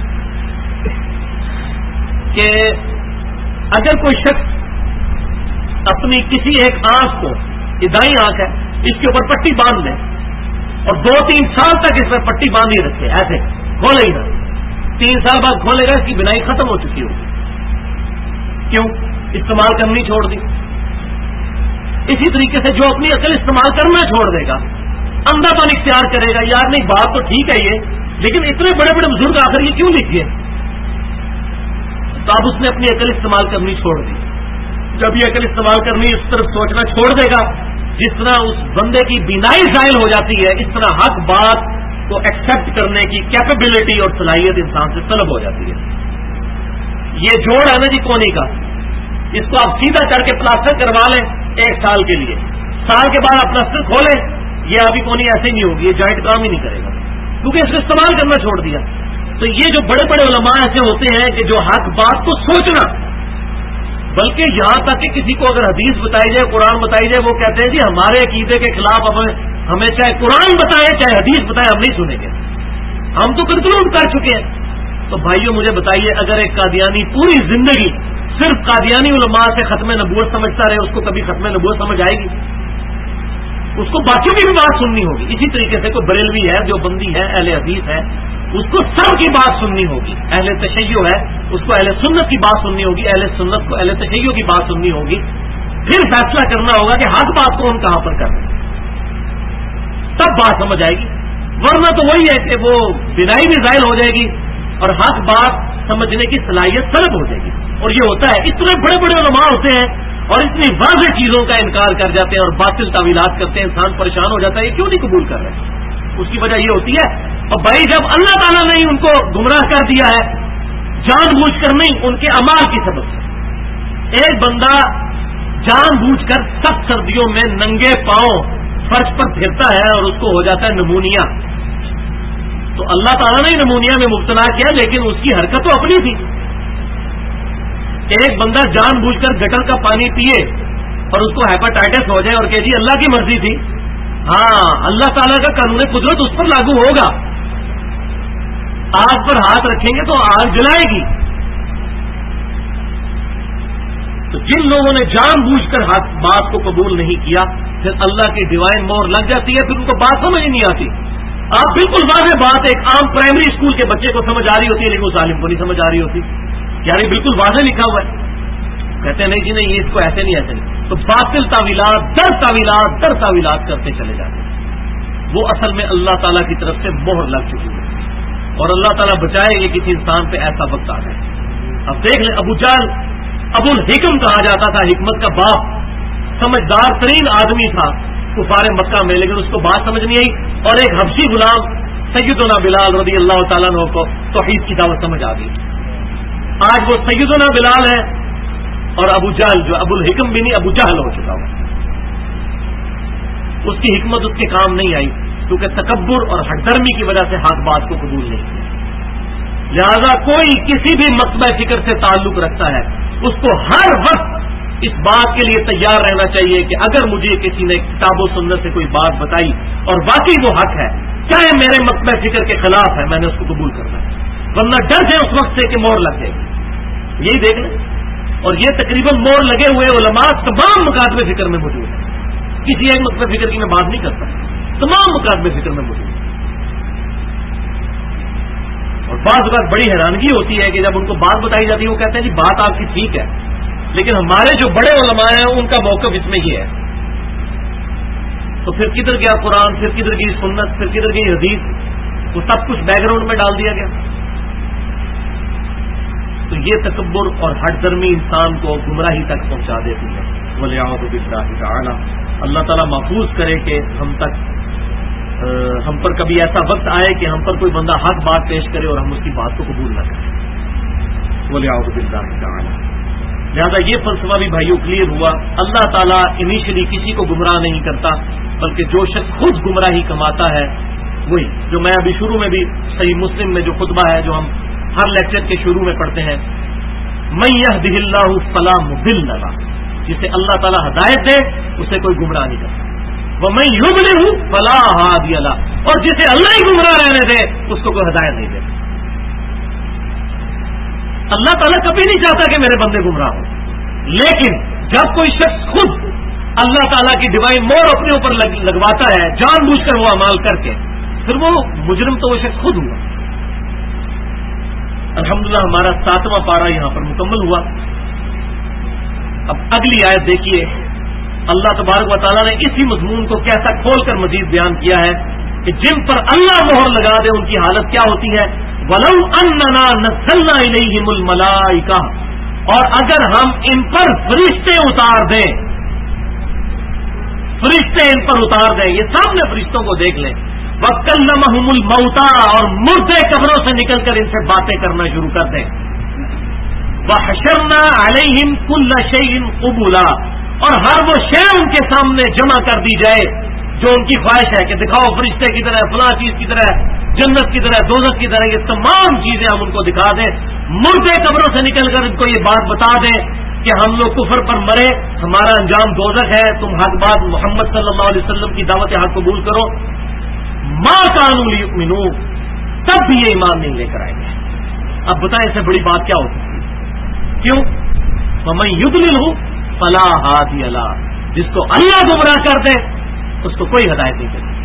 Speaker 1: کہ اگر کوئی شخص اپنی کسی ایک آنکھ کو، یہ دائیں آنکھ ہے، اس کے اوپر پٹی باندھ لے اور 2-3 سال تک اس میں پٹی باندھی رکھے، ایسے کھولے ہی نہ، 3 سال بعد کھولے گا، اس کی بینائی ختم ہو چکی ہوگی. کیوں؟ استعمال کرنی چھوڑ دی. اسی طریقے سے جو اپنی عقل استعمال کرنا چھوڑ دے گا، اندھا پن اختیار کرے گا، یار نہیں بات تو ٹھیک ہے یہ، لیکن اتنے بڑے بڑے بزرگ آخر یہ کیوں لکھ گئے، تو اب اس نے اپنی عقل استعمال کرنی چھوڑ دی. جب یہ عقل استعمال کرنی اس طرف سوچنا چھوڑ دے گا جس طرح اس بندے کی بینائی زائل ہو جاتی ہے، اس طرح حق بات کو ایکسپٹ کرنے کی کیپیبلٹی اور صلاحیت انسان سے طلب ہو جاتی ہے۔ یہ جوڑ ہے نا جی کونی کا، اس کو آپ سیدھا کر کے پلاسٹر کروا لیں 1 سال کے لیے، سال کے بعد آپ پلاسٹر کھولیں، یہ ابھی کونی ایسے نہیں ہوگی، یہ جوائنٹ کام ہی نہیں کرے گا کیونکہ اس کو استعمال کرنا چھوڑ دیا۔ تو یہ جو بڑے بڑے علماء ایسے ہوتے ہیں کہ جو حق بات کو سوچنا، بلکہ یہاں تک کہ کسی کو اگر حدیث بتائی جائے، قرآن بتائی جائے، وہ کہتے ہیں جی ہمارے عقیدے کے خلاف ہمیں چاہے قرآن بتائے چاہے حدیث بتائے ہم نہیں سنیں گے، ہم تو کنکلوڈ کر چکے ہیں۔ تو بھائیوں مجھے بتائیے، اگر ایک قادیانی پوری زندگی صرف قادیانی علماء سے ختم نبوت سمجھتا رہے، اس کو کبھی ختم نبوت سمجھ آئے گی؟ اس کو باقیوں کی بھی بات سننی ہوگی۔ اسی طریقے سے کوئی بریلوی ہے، جو بندی ہے، اہل حدیث ہے، اس کو سب کی بات سننی ہوگی۔ اہل تشیع ہے، اس کو اہل سنت کی بات سننی ہوگی، اہل سنت کو اہل تشیع کی بات سننی ہوگی، پھر فیصلہ کرنا ہوگا کہ حق بات کو ہم کہاں پر کر رہے ہیں، تب بات سمجھ آئے گی۔ ورنہ تو وہی ہے کہ وہ بینائی بھی ظاہر ہو جائے گی اور حق بات سمجھنے کی صلاحیت طلب ہو جائے گی۔ اور یہ ہوتا ہے، اتنے بڑے بڑے علماء ہوتے ہیں اور اتنی واضح چیزوں کا انکار کر جاتے ہیں اور باطل تعویلات کرتے ہیں، انسان پریشان ہو جاتا ہے، یہ کیوں نہیں قبول کر رہے؟ اس کی وجہ یہ ہوتی ہے، اور بھائی جب اللہ تعالیٰ نے ان کو گمراہ کر دیا ہے جان بوجھ کر نہیں، ان کے اعمال کی سبب سے۔ ایک بندہ جان بوجھ کر سخت سردیوں میں ننگے پاؤں فرش پر پھرتا ہے اور اس کو ہو جاتا ہے نمونیا، تو اللہ تعالیٰ نے نمونیا میں مبتلا کیا، لیکن اس کی حرکت تو اپنی تھی۔ ایک بندہ جان بوجھ کر گٹر کا پانی پیے اور اس کو ہیپاٹائٹس ہو جائے اور کہ جی اللہ کی مرضی تھی، ہاں اللہ تعالیٰ کا قانون قدرت اس پر لاگو ہوگا، آگ پر ہاتھ رکھیں گے تو آگ جلائے گی۔ تو جن لوگوں نے جان بوجھ کر بات کو قبول نہیں کیا، پھر اللہ کی ڈیوائن مور لگ جاتی ہے، پھر ان کو بات سمجھ نہیں آتی۔ آپ بالکل واضح بات ایک عام پرائمری اسکول کے بچے کو سمجھ آ رہی ہوتی ہے، لیکن اس عالم کو نہیں سمجھ آ رہی ہوتی، یار یہ بالکل واضح لکھا ہوا ہے، کہتے ہیں نہیں جی نہیں، یہ اس کو ایسے نہیں ایسے نہیں، تو باطل تعویلات در تعویلات در تعویلات کرتے چلے جاتے ہیں۔ وہ اصل میں اللہ تعالیٰ کی طرف سے مہر لگ چکی ہے، اور اللہ تعالیٰ بچائے کہ کسی انسان پہ ایسا وقت آ جائے۔ اب دیکھ لیں، ابو جہل ابو الحکم کہا جاتا تھا، حکمت کا باپ، سمجھدار ترین آدمی تھا کفار مکہ میں، لیکن اس کو بات سمجھ نہیں آئی، اور ایک حبشی غلام سیدنا بلال رضی اللہ تعالیٰ عنہ کو توحید کی دعوت سمجھ آ گئی۔ آج وہ سیدنا بلال ہے اور ابو جہل جو ابو الحکم بھی نہیں، ابو جہل ہو چکا ہوا۔ اس کی حکمت اس کے کام نہیں آئی، کیونکہ تکبر اور ہٹ درمی کی وجہ سے حق بات کو قبول نہیں کیا۔ لہذا کوئی کسی بھی مکتبہ فکر سے تعلق رکھتا ہے، اس کو ہر وقت اس بات کے لیے تیار رہنا چاہیے کہ اگر مجھے کسی نے کتاب و سنت سے کوئی بات بتائی اور واقعی وہ حق ہے، چاہے میرے مکتبہ فکر کے خلاف ہے، میں نے اس کو قبول کرنا ہے، ورنہ ڈر سے اس وقت سے کہ مور لگ جائے گی۔ یہی دیکھ لیں، اور یہ تقریباً مور لگے ہوئے علماء تمام مکاتب فکر میں موجود ہیں، کسی ایک مکتبہ فکر کی میں بات نہیں کرتا، تمام مکاتب فکر میں موجود ہیں۔ اور بعض اوقات بڑی حیرانگی ہوتی ہے کہ جب ان کو بات بتائی جاتی ہے، وہ کہتے ہیں جی بات آپ کی ٹھیک ہے، لیکن ہمارے جو بڑے علماء ہیں ان کا موقف اس میں یہ ہے۔ تو پھر کدھر گیا قرآن، پھر کدھر گئی سنت، پھر کدھر گئی حدیث، وہ سب کچھ بیک گراؤنڈ میں ڈال دیا گیا۔ تو یہ تکبر اور ہٹ درمی انسان کو گمراہی تک پہنچا دیتی ہے۔ وَلِيَعُوذُ بِاللَّهِ تَعَالَى، اللہ تعالیٰ محفوظ کرے کہ ہم پر کبھی ایسا وقت آئے کہ ہم پر کوئی بندہ حق بات پیش کرے اور ہم اس کی بات کو قبول نہ کریں۔ وَلِيَعُوذُ بِاللَّهِ تَعَالَى۔ لہذا یہ فلسفہ بھی بھائیوں کلیئر ہوا، اللہ تعالیٰ انیشلی کسی کو گمراہ نہیں کرتا، بلکہ جو شخص خود گمراہی کماتا ہے وہی، جو میں ابھی شروع میں بھی صحیح مسلم میں جو خطبہ ہے جو ہم ہر لیکچر کے شروع میں پڑھتے ہیں، مَن يَهْدِهِ اللَّهُ فَلَا مُضِلَّ لَهُ، جسے اللہ تعالیٰ ہدایت دے اسے کوئی گمراہ نہیں کرتا، وَمَن يُضْلِلْهُ فَلَا هَادِيَ لَهُ، اور جسے اللہ ہی گمراہ رہنے دے اس کو کوئی ہدایت نہیں دے۔ اللہ تعالیٰ کبھی نہیں چاہتا کہ میرے بندے گمراہ ہوں، لیکن جب کوئی شخص خود اللہ تعالیٰ کی ڈیوائن مور اپنے اوپر لگواتا ہے جان بوجھ کر وہ اعمال کر کے، پھر وہ مجرم تو وہ شخص خود ہوا۔ الحمدللہ ہمارا 7واں پارہ یہاں پر مکمل ہوا۔ اب اگلی آیت دیکھیے، اللہ تبارک و تعالیٰ نے اسی مضمون کو کیسا کھول کر مزید بیان کیا ہے کہ جن پر اللہ مہر لگا دے ان کی حالت کیا ہوتی ہے۔ وَلَوْ أَنَّنَا نَزَّلْنَا إِلَيْهِمُ الْمَلَائِكَةَ، اور اگر ہم ان پر فرشتے اتار دیں، فرشتے ان پر اتار دیں، یہ سامنے فرشتوں کو دیکھ لیں. وَكَلَّمَهُمُ الْمَوْتَىٰ، اور مردے قبروں سے نکل کر ان سے باتیں کرنا شروع کر دیں. وَحَشَرْنَا عَلَيْهِمْ كُلَّ شَيْءٍ قُبُولًا، اور ہر وہ شے ان کے سامنے جمع کر دی جائے جو ان کی خواہش ہے کہ دکھاؤ فرشتے کی طرح، فلاں چیز کی طرح، جنت کی طرح، دوزخ کی طرح، یہ تمام چیزیں ہم ان کو دکھا دیں. مردے قبروں سے نکل کر ان کو یہ بات بتا دیں کہ ہم لوگ کفر پر مرے، ہمارا انجام دوزخ ہے، تم حق بات محمد صلی اللہ علیہ وسلم کی دعوت حق قبول کرو. ما کانوا لیؤمنون، تب بھی یہ ایمان نہیں لے کر آئیں گے. اب بتائیں اس سے بڑی بات کیا ہو سکتی ہے؟ کیوں؟ وَمَن يُضْلِلْهُ فَلَا هَادِيَ لَهُ، جس کو اللہ گمراہ کر دے اس کو کوئی ہدایت نہیں کرتی.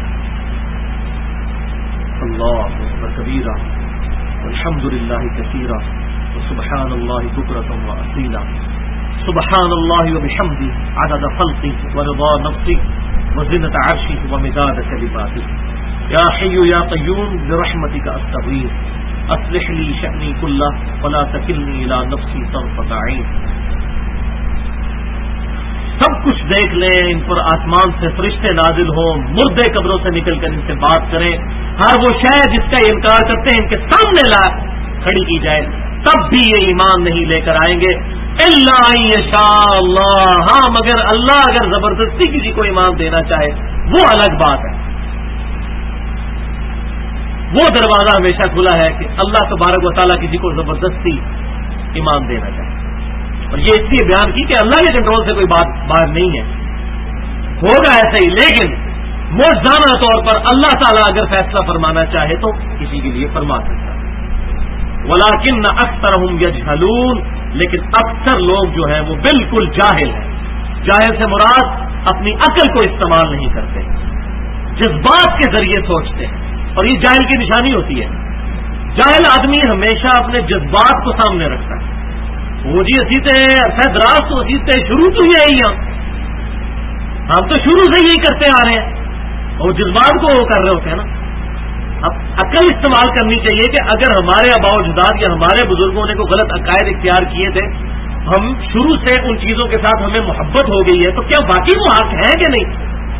Speaker 1: اللہ اکبر کبیرہ والحمد للہ کثیرہ وسبحان اللہ بکرۃ واصیلا. سبحان اللہ وبحمدہ عدد خلقہ ورضا نفسہ وزنة عرشہ ومداد کلماتہ. یا حی یا قیوم برحمتک استغیث اصلح لی شأنی کلہ ولا تکلنی الی نفسی طرفۃ عین. سب کچھ دیکھ لیں، ان پر آسمان سے فرشتے نازل ہوں، مردے قبروں سے نکل کر ان سے بات کریں، ہر وہ شے جس کا یہ انکار کرتے ہیں ان کے سامنے لا کھڑی کی جائے، تب بھی یہ ایمان نہیں لے کر آئیں گے. الا ان یشاء اللہ، ہاں مگر اللہ اگر زبردستی کسی کو ایمان دینا چاہے وہ الگ بات ہے. وہ دروازہ ہمیشہ کھلا ہے کہ اللہ تبارک و تعالیٰ کسی کو زبردستی ایمان دینا چاہے. اور یہ اس لیے بیان کی کہ اللہ کے کنٹرول سے کوئی بات باہر نہیں ہے، ہوگا ایسا ہی، لیکن موجزانہ طور پر اللہ تعالیٰ اگر فیصلہ فرمانا چاہے تو کسی کے لیے فرما سکتا ہے. وَلَٰكِنَّ أَكْثَرَهُمْ يَجْهَلُونَ، لیکن اکثر لوگ جو ہیں وہ بالکل جاہل ہیں. جاہل سے مراد اپنی عقل کو استعمال نہیں کرتے، جذبات کے ذریعے سوچتے ہیں، اور یہ جاہل کی نشانی ہوتی ہے. جاہل آدمی ہمیشہ اپنے جذبات کو سامنے رکھتا ہے. وہ جی عصیتے عرصہ دراز تو عصیتے شروع تو ہی آئی ہم تو شروع سے یہی کرتے آ رہے ہیں، اور جذبات کو وہ کر رہے ہوتے ہیں نا. اب عقل استعمال کرنی چاہیے کہ اگر ہمارے آباء و اجداد یا ہمارے بزرگوں نے کوئی غلط عقائد اختیار کیے تھے، ہم شروع سے ان چیزوں کے ساتھ ہمیں محبت ہو گئی ہے، تو کیا واقعی وہ حق ہے کہ نہیں؟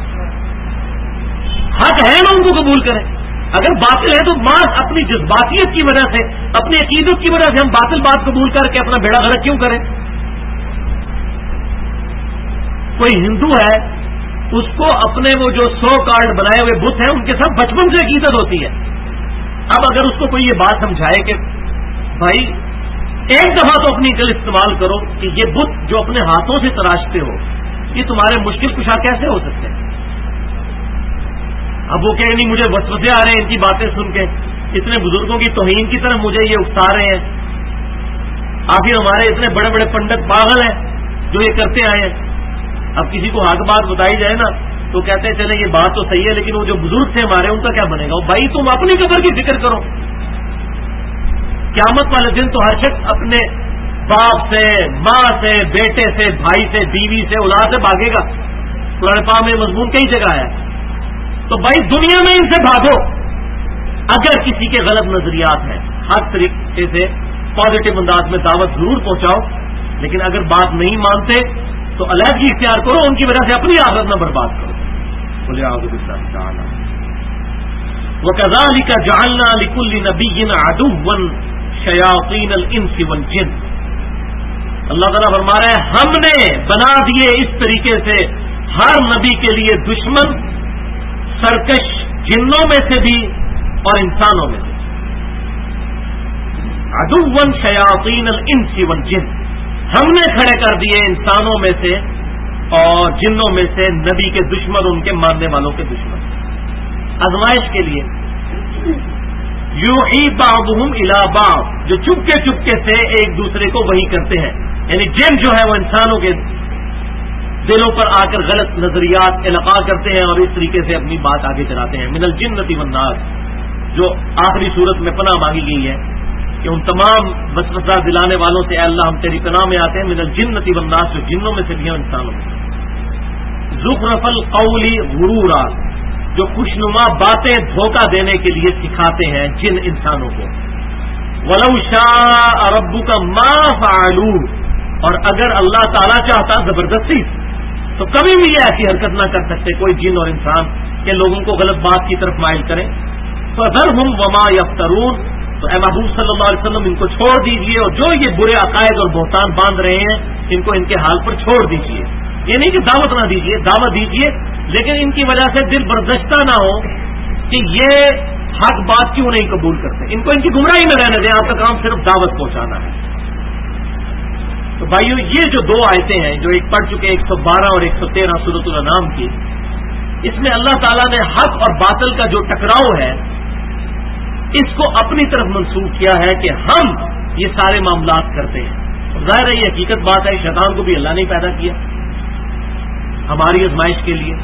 Speaker 1: حق ہے نا، ان کو قبول کریں. اگر باطل ہے تو ماں اپنی جذباتیت کی وجہ سے، اپنی عقیدت کی وجہ سے ہم باطل بات قبول کر کے اپنا بیڑا غرق کیوں کریں؟ کوئی ہندو ہے، اس کو اپنے وہ جو 100 کارڈ بنائے ہوئے بت ہیں ان کے ساتھ بچپن سے عقیدت ہوتی ہے. اب اگر اس کو کوئی یہ بات سمجھائے کہ بھائی ایک دفعہ تو اپنی عقل استعمال کرو کہ یہ بت جو اپنے ہاتھوں سے تراشتے ہو یہ تمہارے مشکل کشا کیسے ہو سکتے ہیں؟ اب وہ کہیں نہیں مجھے وسوسے آ رہے ہیں ان کی باتیں سن کے، اتنے بزرگوں کی توہین کی طرف مجھے یہ اکسا رہے ہیں. آخر ہمارے اتنے بڑے بڑے پنڈت پاگل ہیں جو یہ کرتے آئے ہیں. اب کسی کو حق بات بتائی جائے نا تو کہتے ہیں چلے یہ بات تو صحیح ہے، لیکن وہ جو بزرگ تھے ہمارے ان کا کیا بنے گا؟ بھائی تم اپنی قبر کی فکر کرو. قیامت والے دن تو ہر شخص اپنے باپ سے، ماں سے، بیٹے سے، بھائی سے، بیوی سے، اولاد سے بھاگے گا. قرآن پاک میں مضمون کئی جگہ ہے. تو بھائی دنیا میں ان سے بھاگو. اگر کسی کے غلط نظریات ہیں ہر طریقے سے پازیٹو انداز میں دعوت ضرور پہنچاؤ، لیکن اگر بات نہیں مانتے تو علیحدگی اختیار کرو، ان کی وجہ سے اپنی آخرت نہ برباد کرو. بولے اعوذ باللہ تعالی. وَكَذَلِكَ جَعَلْنَا لِكُلِّ نَبِيٍّ عَدُوًّا شَيَاطِينَ الْإِنسِ وَالْجِنِّ. اللہ تعالیٰ فرما رہے ہیں ہم نے بنا دیے اس طریقے سے ہر نبی کے لیے دشمن سرکش جنوں میں سے بھی اور انسانوں میں سے. عدواً شیاطین الانس والجن، ہم نے کھڑے کر دیے انسانوں میں سے اور جنوں میں سے نبی کے دشمن، ان کے ماننے والوں کے دشمن، آزمائش کے لیے. یوحی بعضهم الی بعض، جو چپکے چپکے سے ایک دوسرے کو وحی کرتے ہیں. یعنی جن جو ہے وہ انسانوں کے دلوں پر آ کر غلط نظریات القاء کرتے ہیں اور اس طریقے سے اپنی بات آگے چلاتے ہیں. من الجنۃ والناس، جو آخری صورت میں پناہ مانگی گئی ہے کہ ان تمام وسوسہ دلانے والوں سے اے اللہ ہم تیری پناہ میں آتے ہیں. من الجنۃ والناس، جو جنوں میں سے بھی ہیں انسانوں میں. زخرف القول غرورا، جو خوشنما باتیں دھوکہ دینے کے لیے سکھاتے ہیں جن انسانوں کو. ولو شاء ربک ما فعلوا، اور اگر اللہ تعالیٰ چاہتا زبردستی تو کبھی بھی یہ ایسی حرکت نہ کر سکتے کوئی جن اور انسان کہ لوگوں کو غلط بات کی طرف مائل کریں. فذرہم وما یفترون، تو اے محبوب صلی اللہ علیہ وسلم ان کو چھوڑ دیجئے، اور جو یہ برے عقائد اور بہتان باندھ رہے ہیں ان کو ان کے حال پر چھوڑ دیجئے. یہ نہیں کہ دعوت نہ دیجئے، دعوت دیجئے، لیکن ان کی وجہ سے دل برداشتہ نہ ہو کہ یہ حق بات کیوں نہیں قبول کرتے. ان کو ان کی گمراہی میں رہنے دیں، آپ کا کام صرف دعوت پہنچانا ہے. تو بھائیو، یہ جو دو آیتیں ہیں جو ایک پڑھ چکے 112 اور 113 سورۃ الانعام کی، اس میں اللہ تعالیٰ نے حق اور باطل کا جو ٹکراؤ ہے اس کو اپنی طرف منسوخ کیا ہے کہ ہم یہ سارے معاملات کرتے ہیں. ظاہر ہے یہ حقیقت بات ہے، شیطان کو بھی اللہ نے پیدا کیا ہماری آزمائش کے لیے.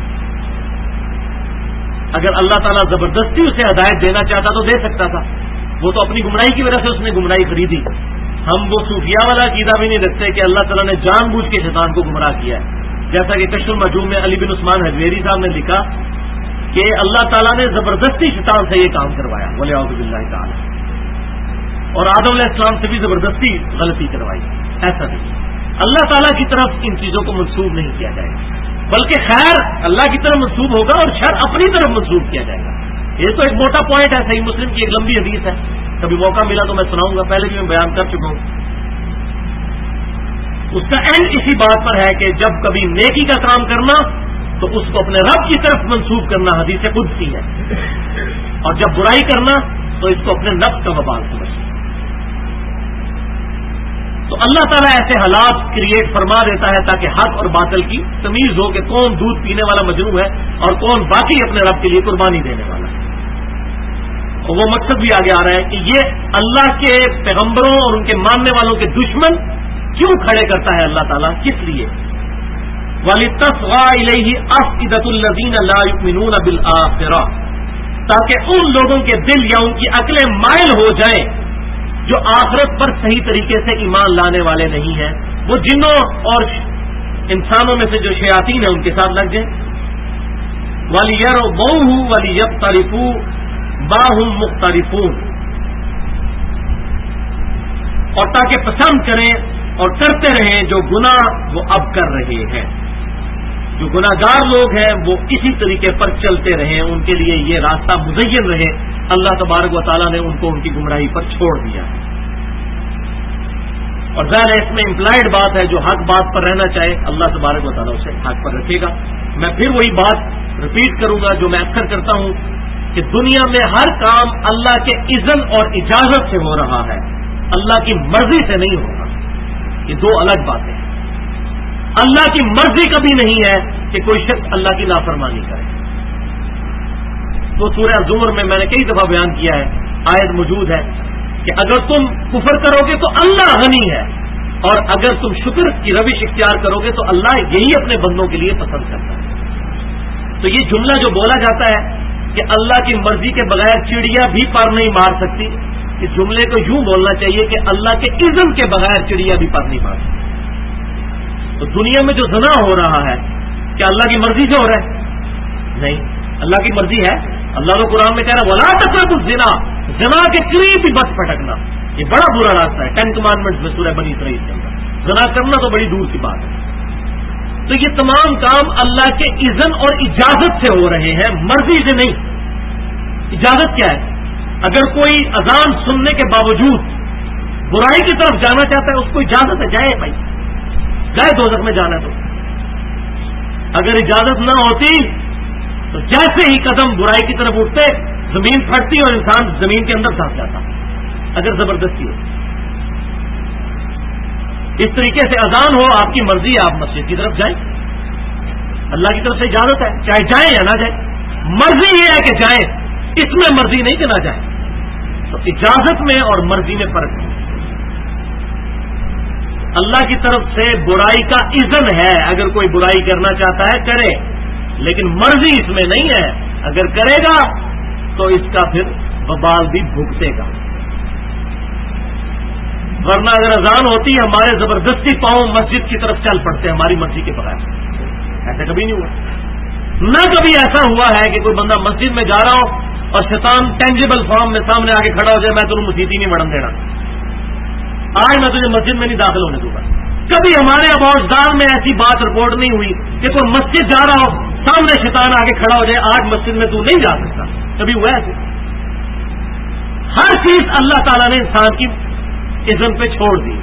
Speaker 1: اگر اللہ تعالیٰ زبردستی اسے ہدایت دینا چاہتا تو دے سکتا تھا، وہ تو اپنی گمراہی کی وجہ سے اس نے گمراہی خریدی. ہم وہ صوفیہ والا عقیدہ بھی نہیں رکھتے کہ اللہ تعالیٰ نے جان بوجھ کے شیطان کو گمراہ کیا ہے، جیسا کہ کشف المجوم میں علی بن عثمان حجویری صاحب نے لکھا کہ اللہ تعالیٰ نے زبردستی شیطان سے یہ کام کروایا ولیعوذ باللہ تعالی، اور آدم علیہ السلام سے بھی زبردستی غلطی کروائی. ایسا نہیں، اللہ تعالیٰ کی طرف ان چیزوں کو منسوب نہیں کیا جائے گا، بلکہ خیر اللہ کی طرف منسوب ہوگا اور شر اپنی طرف منسوب کیا جائے گا. یہ تو ایک موٹا پوائنٹ ہے، صحیح مسلم کی ایک لمبی حدیث ہے، کبھی موقع ملا تو میں سناؤں گا، پہلے بھی میں بیان کر چکا ہوں. اس کا اینڈ اسی بات پر ہے کہ جب کبھی نیکی کا کام کرنا تو اس کو اپنے رب کی طرف منسوب کرنا حدیث قدسی ہے، اور جب برائی کرنا تو اس کو اپنے نفس کا وبال سمجھنا. تو اللہ تعالیٰ ایسے حالات کریٹ فرما دیتا ہے تاکہ حق اور باطل کی تمیز ہو کہ کون دودھ پینے والا مجنون ہے اور کون باقی اپنے رب کے لیے قربانی دینے والا ہے. اور وہ مقصد بھی آگے آ رہا ہے کہ یہ اللہ کے پیغمبروں اور ان کے ماننے والوں کے دشمن کیوں کھڑے کرتا ہے اللہ تعالیٰ، کس لیے؟ وَلِتَصْغَىٰ إِلَيْهِ أَفْئِدَةُ الَّذِينَ لَا يُؤْمِنُونَ بِالْآخِرَةِ، تاکہ ان لوگوں کے دل یا ان کی عقلیں مائل ہو جائیں جو آخرت پر صحیح طریقے سے ایمان لانے والے نہیں ہیں. وہ جنوں اور انسانوں میں سے جو شیاطین ہیں ان کے ساتھ لگ جائیں. وَلِيَرْضَوْهُ وَلِيَقْتَرِفُوا مَا هُمْ مُقْتَرِفُونَ، اور تاکہ پسند کریں اور کرتے رہیں جو گناہ وہ اب کر رہے ہیں. جو گناہگار لوگ ہیں وہ اسی طریقے پر چلتے رہیں، ان کے لیے یہ راستہ مزین رہے. اللہ تبارک و تعالیٰ نے ان کو ان کی گمراہی پر چھوڑ دیا. اور ظاہر ہے اس میں امپلائڈ بات ہے، جو حق بات پر رہنا چاہے اللہ تبارک و تعالیٰ اسے حق پر رکھے گا. میں پھر وہی بات ریپیٹ کروں گا جو میں اکثر کرتا ہوں کہ دنیا میں ہر کام اللہ کے اذن اور اجازت سے ہو رہا ہے، اللہ کی مرضی سے نہیں ہوگا. یہ دو الگ باتیں ہیں. اللہ کی مرضی کبھی نہیں ہے کہ کوئی شخص اللہ کی نافرمانی کرے. تو سورہ زمر میں نے کئی دفعہ بیان کیا ہے، آیت موجود ہے کہ اگر تم کفر کرو گے تو اللہ غنی ہے، اور اگر تم شکر کی روش اختیار کرو گے تو اللہ یہی اپنے بندوں کے لیے پسند کرتا ہے. تو یہ جملہ جو بولا جاتا ہے کہ اللہ کی مرضی کے بغیر چڑیا بھی پر نہیں مار سکتی، اس جملے کو یوں بولنا چاہیے کہ اللہ کے اذن کے بغیر چڑیا بھی پر نہیں مار سکتی. تو دنیا میں جو زنا ہو رہا ہے کیا اللہ کی مرضی سے ہو رہا ہے؟ نہیں، اللہ کی مرضی ہے. اللہ تو قرآن میں کہہ رہا ہے وَلَا تَقْرَبُوا الزِّنَا، زنا کے قریب بھی بس پھٹکنا یہ بڑا برا راستہ ہے. 10 کمانڈمنٹس میں سورہ بنی اسرائیل کے اندر زنا کرنا تو بڑی دور کی بات ہے. تو یہ تمام کام اللہ کے اذن اور اجازت سے ہو رہے ہیں، مرضی سے نہیں. اجازت کیا ہے؟ اگر کوئی اذان سننے کے باوجود برائی کی طرف جانا چاہتا ہے اس کو اجازت ہے، جائے بھائی، جائے دوزخ میں جانا. تو اگر اجازت نہ ہوتی تو جیسے ہی قدم برائی کی طرف اٹھتے زمین پھٹتی اور انسان زمین کے اندر پھنس جاتا اگر زبردستی ہو. اس طریقے سے اذان ہو، آپ کی مرضی ہے، آپ مسجد کی طرف جائیں، اللہ کی طرف سے اجازت ہے، چاہے جائیں یا نہ جائیں. مرضی یہ ہے کہ جائیں، اس میں مرضی نہیں کہ نہ جائیں. تو اجازت میں اور مرضی میں فرق ہے. اللہ کی طرف سے برائی کا اذن ہے، اگر کوئی برائی کرنا چاہتا ہے کرے، لیکن مرضی اس میں نہیں ہے. اگر کرے گا تو اس کا پھر وبال بھی بھگتے گا. ورنہ اگر اذان ہوتی ہے ہمارے زبردستی پاؤں مسجد کی طرف چل پڑتے ہیں ہماری مرضی کے بغیر. ایسا کبھی نہیں ہوا. نہ کبھی ایسا ہوا ہے کہ کوئی بندہ مسجد میں جا رہا ہو اور شیطان ٹینجیبل فارم میں سامنے آ کے کھڑا ہو جائے، میں تمہیں مسجد ہی نہیں بڑھن دینا، آج میں تجھے مسجد میں نہیں داخل ہونے دوں گا. کبھی ہمارے ابوجدان میں ایسی بات رپورٹ نہیں ہوئی کہ کوئی مسجد جا رہا ہو، سامنے شیطان آگے کھڑا ہو جائے، آج مسجد میں تو نہیں جا سکتا، کبھی ہوا ایسے؟ ہر چیز اللہ تعالیٰ نے انسان کی اذن پہ چھوڑ دی،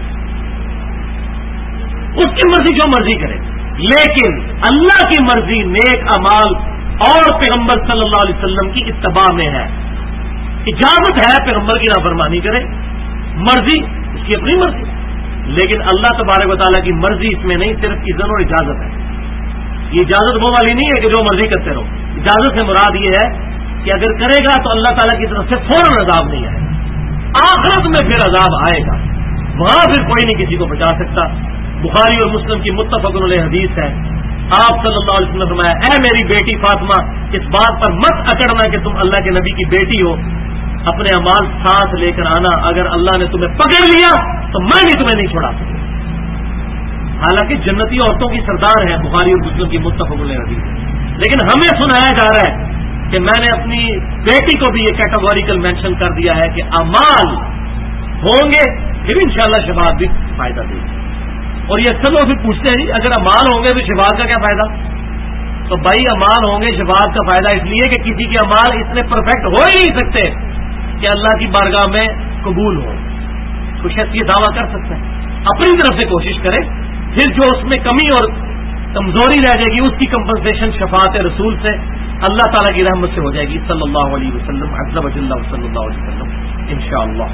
Speaker 1: اس کی مرضی جو مرضی کرے، لیکن اللہ کی مرضی نیک اعمال اور پیغمبر صلی اللہ علیہ وسلم کی اتباع میں ہے۔ اجازت ہے پیغمبر کی نافرمانی کرے، مرضی اس کی اپنی مرضی، لیکن اللہ تبارک و تعالیٰ کی مرضی اس میں نہیں، صرف اذن اور اجازت ہے۔ یہ اجازت وہ والی نہیں ہے کہ جو مرضی کرتے رہو، اجازت سے مراد یہ ہے کہ اگر کرے گا تو اللہ تعالیٰ کی طرف سے فوراً عذاب نہیں آئے گا، آخرت میں پھر عذاب آئے گا، وہاں پھر کوئی نہیں کسی کو بچا سکتا۔ بخاری اور مسلم کی متفق علیہ حدیث ہے، آپ صلی اللہ علیہ وسلم نے فرمایا، اے میری بیٹی فاطمہ، اس بات پر مت اکڑنا کہ تم اللہ کے نبی کی بیٹی ہو، اپنے اعمال ساتھ لے کر آنا، اگر اللہ نے تمہیں پکڑ لیا تو میں بھی تمہیں نہیں چھوڑا سکتا۔ حالانکہ جنتی عورتوں کی سردار ہے، بخاری اور مسلم کی متفق علیہ حدیث، لیکن ہمیں سنایا جا رہا ہے کہ میں نے اپنی بیٹی کو بھی یہ کیٹیگوریکل مینشن کر دیا ہے کہ اعمال ہوں گے پھر انشاءاللہ شفاعت بھی فائدہ دے گی۔ اور یہ اکثر لوگ پوچھتے ہیں اگر اعمال ہوں گے تو شفاعت کا کیا فائدہ؟ تو بھائی اعمال ہوں گے، شفاعت کا فائدہ اس لیے کہ کسی کے اعمال اتنے پرفیکٹ ہو ہی نہیں سکتے کہ اللہ کی بارگاہ میں قبول ہو۔ تو شخص یہ دعویٰ کر سکتا ہے، اپنی طرف سے کوشش کرے، پھر جو اس میں کمی اور کمزوری رہ جائے گی اس کی کمپنسیشن شفاعت رسول سے اللہ تعالیٰ کی رحمت سے ہو جائے گی، صلی اللہ علیہ وسلم عز وجل صلی اللہ علیہ وسلم انشاءاللہ۔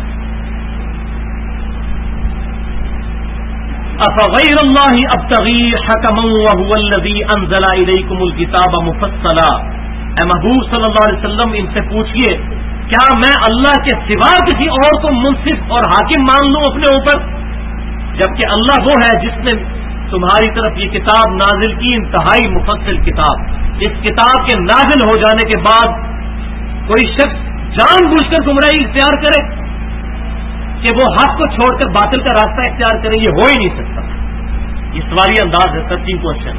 Speaker 1: افغیر اللہ ابتغی حکما وهو الذی انزل الیکم الکتاب مفصلا، اے محبوب صلی اللہ علیہ وسلم ان سے پوچھئے کیا میں اللہ کے سوا کسی اور کو منصف اور حاکم مان لوں اپنے اوپر، جبکہ اللہ وہ ہے جس نے تمہاری طرف یہ کتاب نازل کی، انتہائی مفصل کتاب۔ اس کتاب کے نازل ہو جانے کے بعد کوئی شخص جان بوجھ کر گمراہی اختیار کرے کہ وہ حق کو چھوڑ کر باطل کا راستہ اختیار کرے، یہ ہو ہی نہیں سکتا۔ یہ سواری انداز ہے، 13 کوشچن۔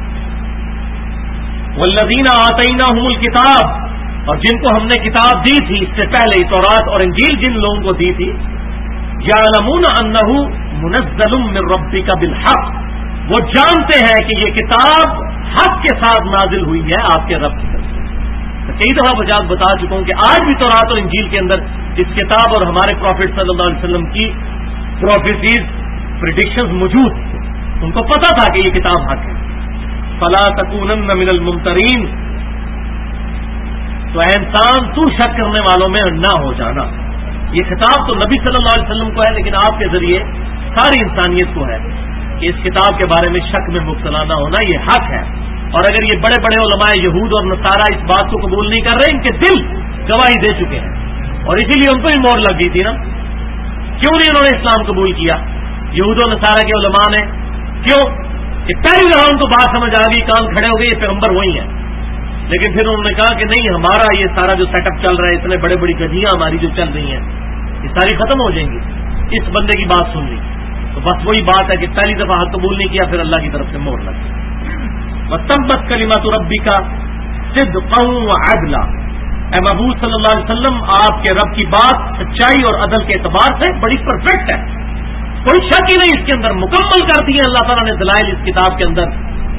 Speaker 1: والذین آتیناہم الکتاب، اور جن کو ہم نے کتاب دی تھی اس سے پہلے، تورات اور انجیل جن لوگوں کو دی تھی، یعلمون انہ منزل من ربک بالحق، وہ جانتے ہیں کہ یہ کتاب حق کے ساتھ نازل ہوئی ہے آپ کے رب کی طرف سے۔ کئی دفعہ بتا چکا ہوں کہ آج بھی تورات اور انجیل کے اندر اس کتاب اور ہمارے پروفٹ صلی اللہ علیہ وسلم کی پروفیسیز، پریڈکشنز موجود تھے، ان کو پتا تھا کہ یہ کتاب حق ہے۔ فلا تکونن من الممترین، تو اے انسان تو شک کرنے والوں میں نہ ہو جانا۔ یہ خطاب تو نبی صلی اللہ علیہ وسلم کو ہے، لیکن آپ کے ذریعے ساری انسانیت کو ہے کہ اس کتاب کے بارے میں شک میں مبتلا نہ ہونا، یہ حق ہے۔ اور اگر یہ بڑے بڑے علماء یہود اور نصارہ اس بات کو قبول نہیں کر رہے، ان کے دل گواہی دے چکے ہیں، اور اسی لیے ان کو بھی مہر لگ گئی تھی نا، کیوں نہیں انہوں نے اسلام قبول کیا یہود و نصارہ کے علماء نے؟ کیوں کہ پہلی دفعہ ان کو بات سمجھ آ گئی، کان کھڑے ہو گئے، یہ پیغمبر وہی ہے۔ لیکن پھر انہوں نے کہا کہ نہیں، ہمارا یہ سارا جو سیٹ اپ چل رہا ہے، اتنے بڑے بڑی گدیاں ہماری جو چل رہی ہیں، یہ ساری ختم ہو جائیں گی، اس بندے کی بات سن لی۔ تو بس وہی بات ہے کہ پہلی دفعہ حق قبول نہیں کیا، پھر اللہ کی طرف سے مہر لگ گئی۔ وَتَمَّتْ كَلِمَةُ رَبِّكَ صِدْقًا وَعَدْلًا، اے محبوب صلی اللہ علیہ وسلم آپ کے رب کی بات سچائی اور عدل کے اعتبار سے بڑی پرفیکٹ ہے، کوئی شک ہی نہیں اس کے اندر، مکمل کر دی ہے اللہ تعالیٰ نے دلائل اس کتاب کے اندر۔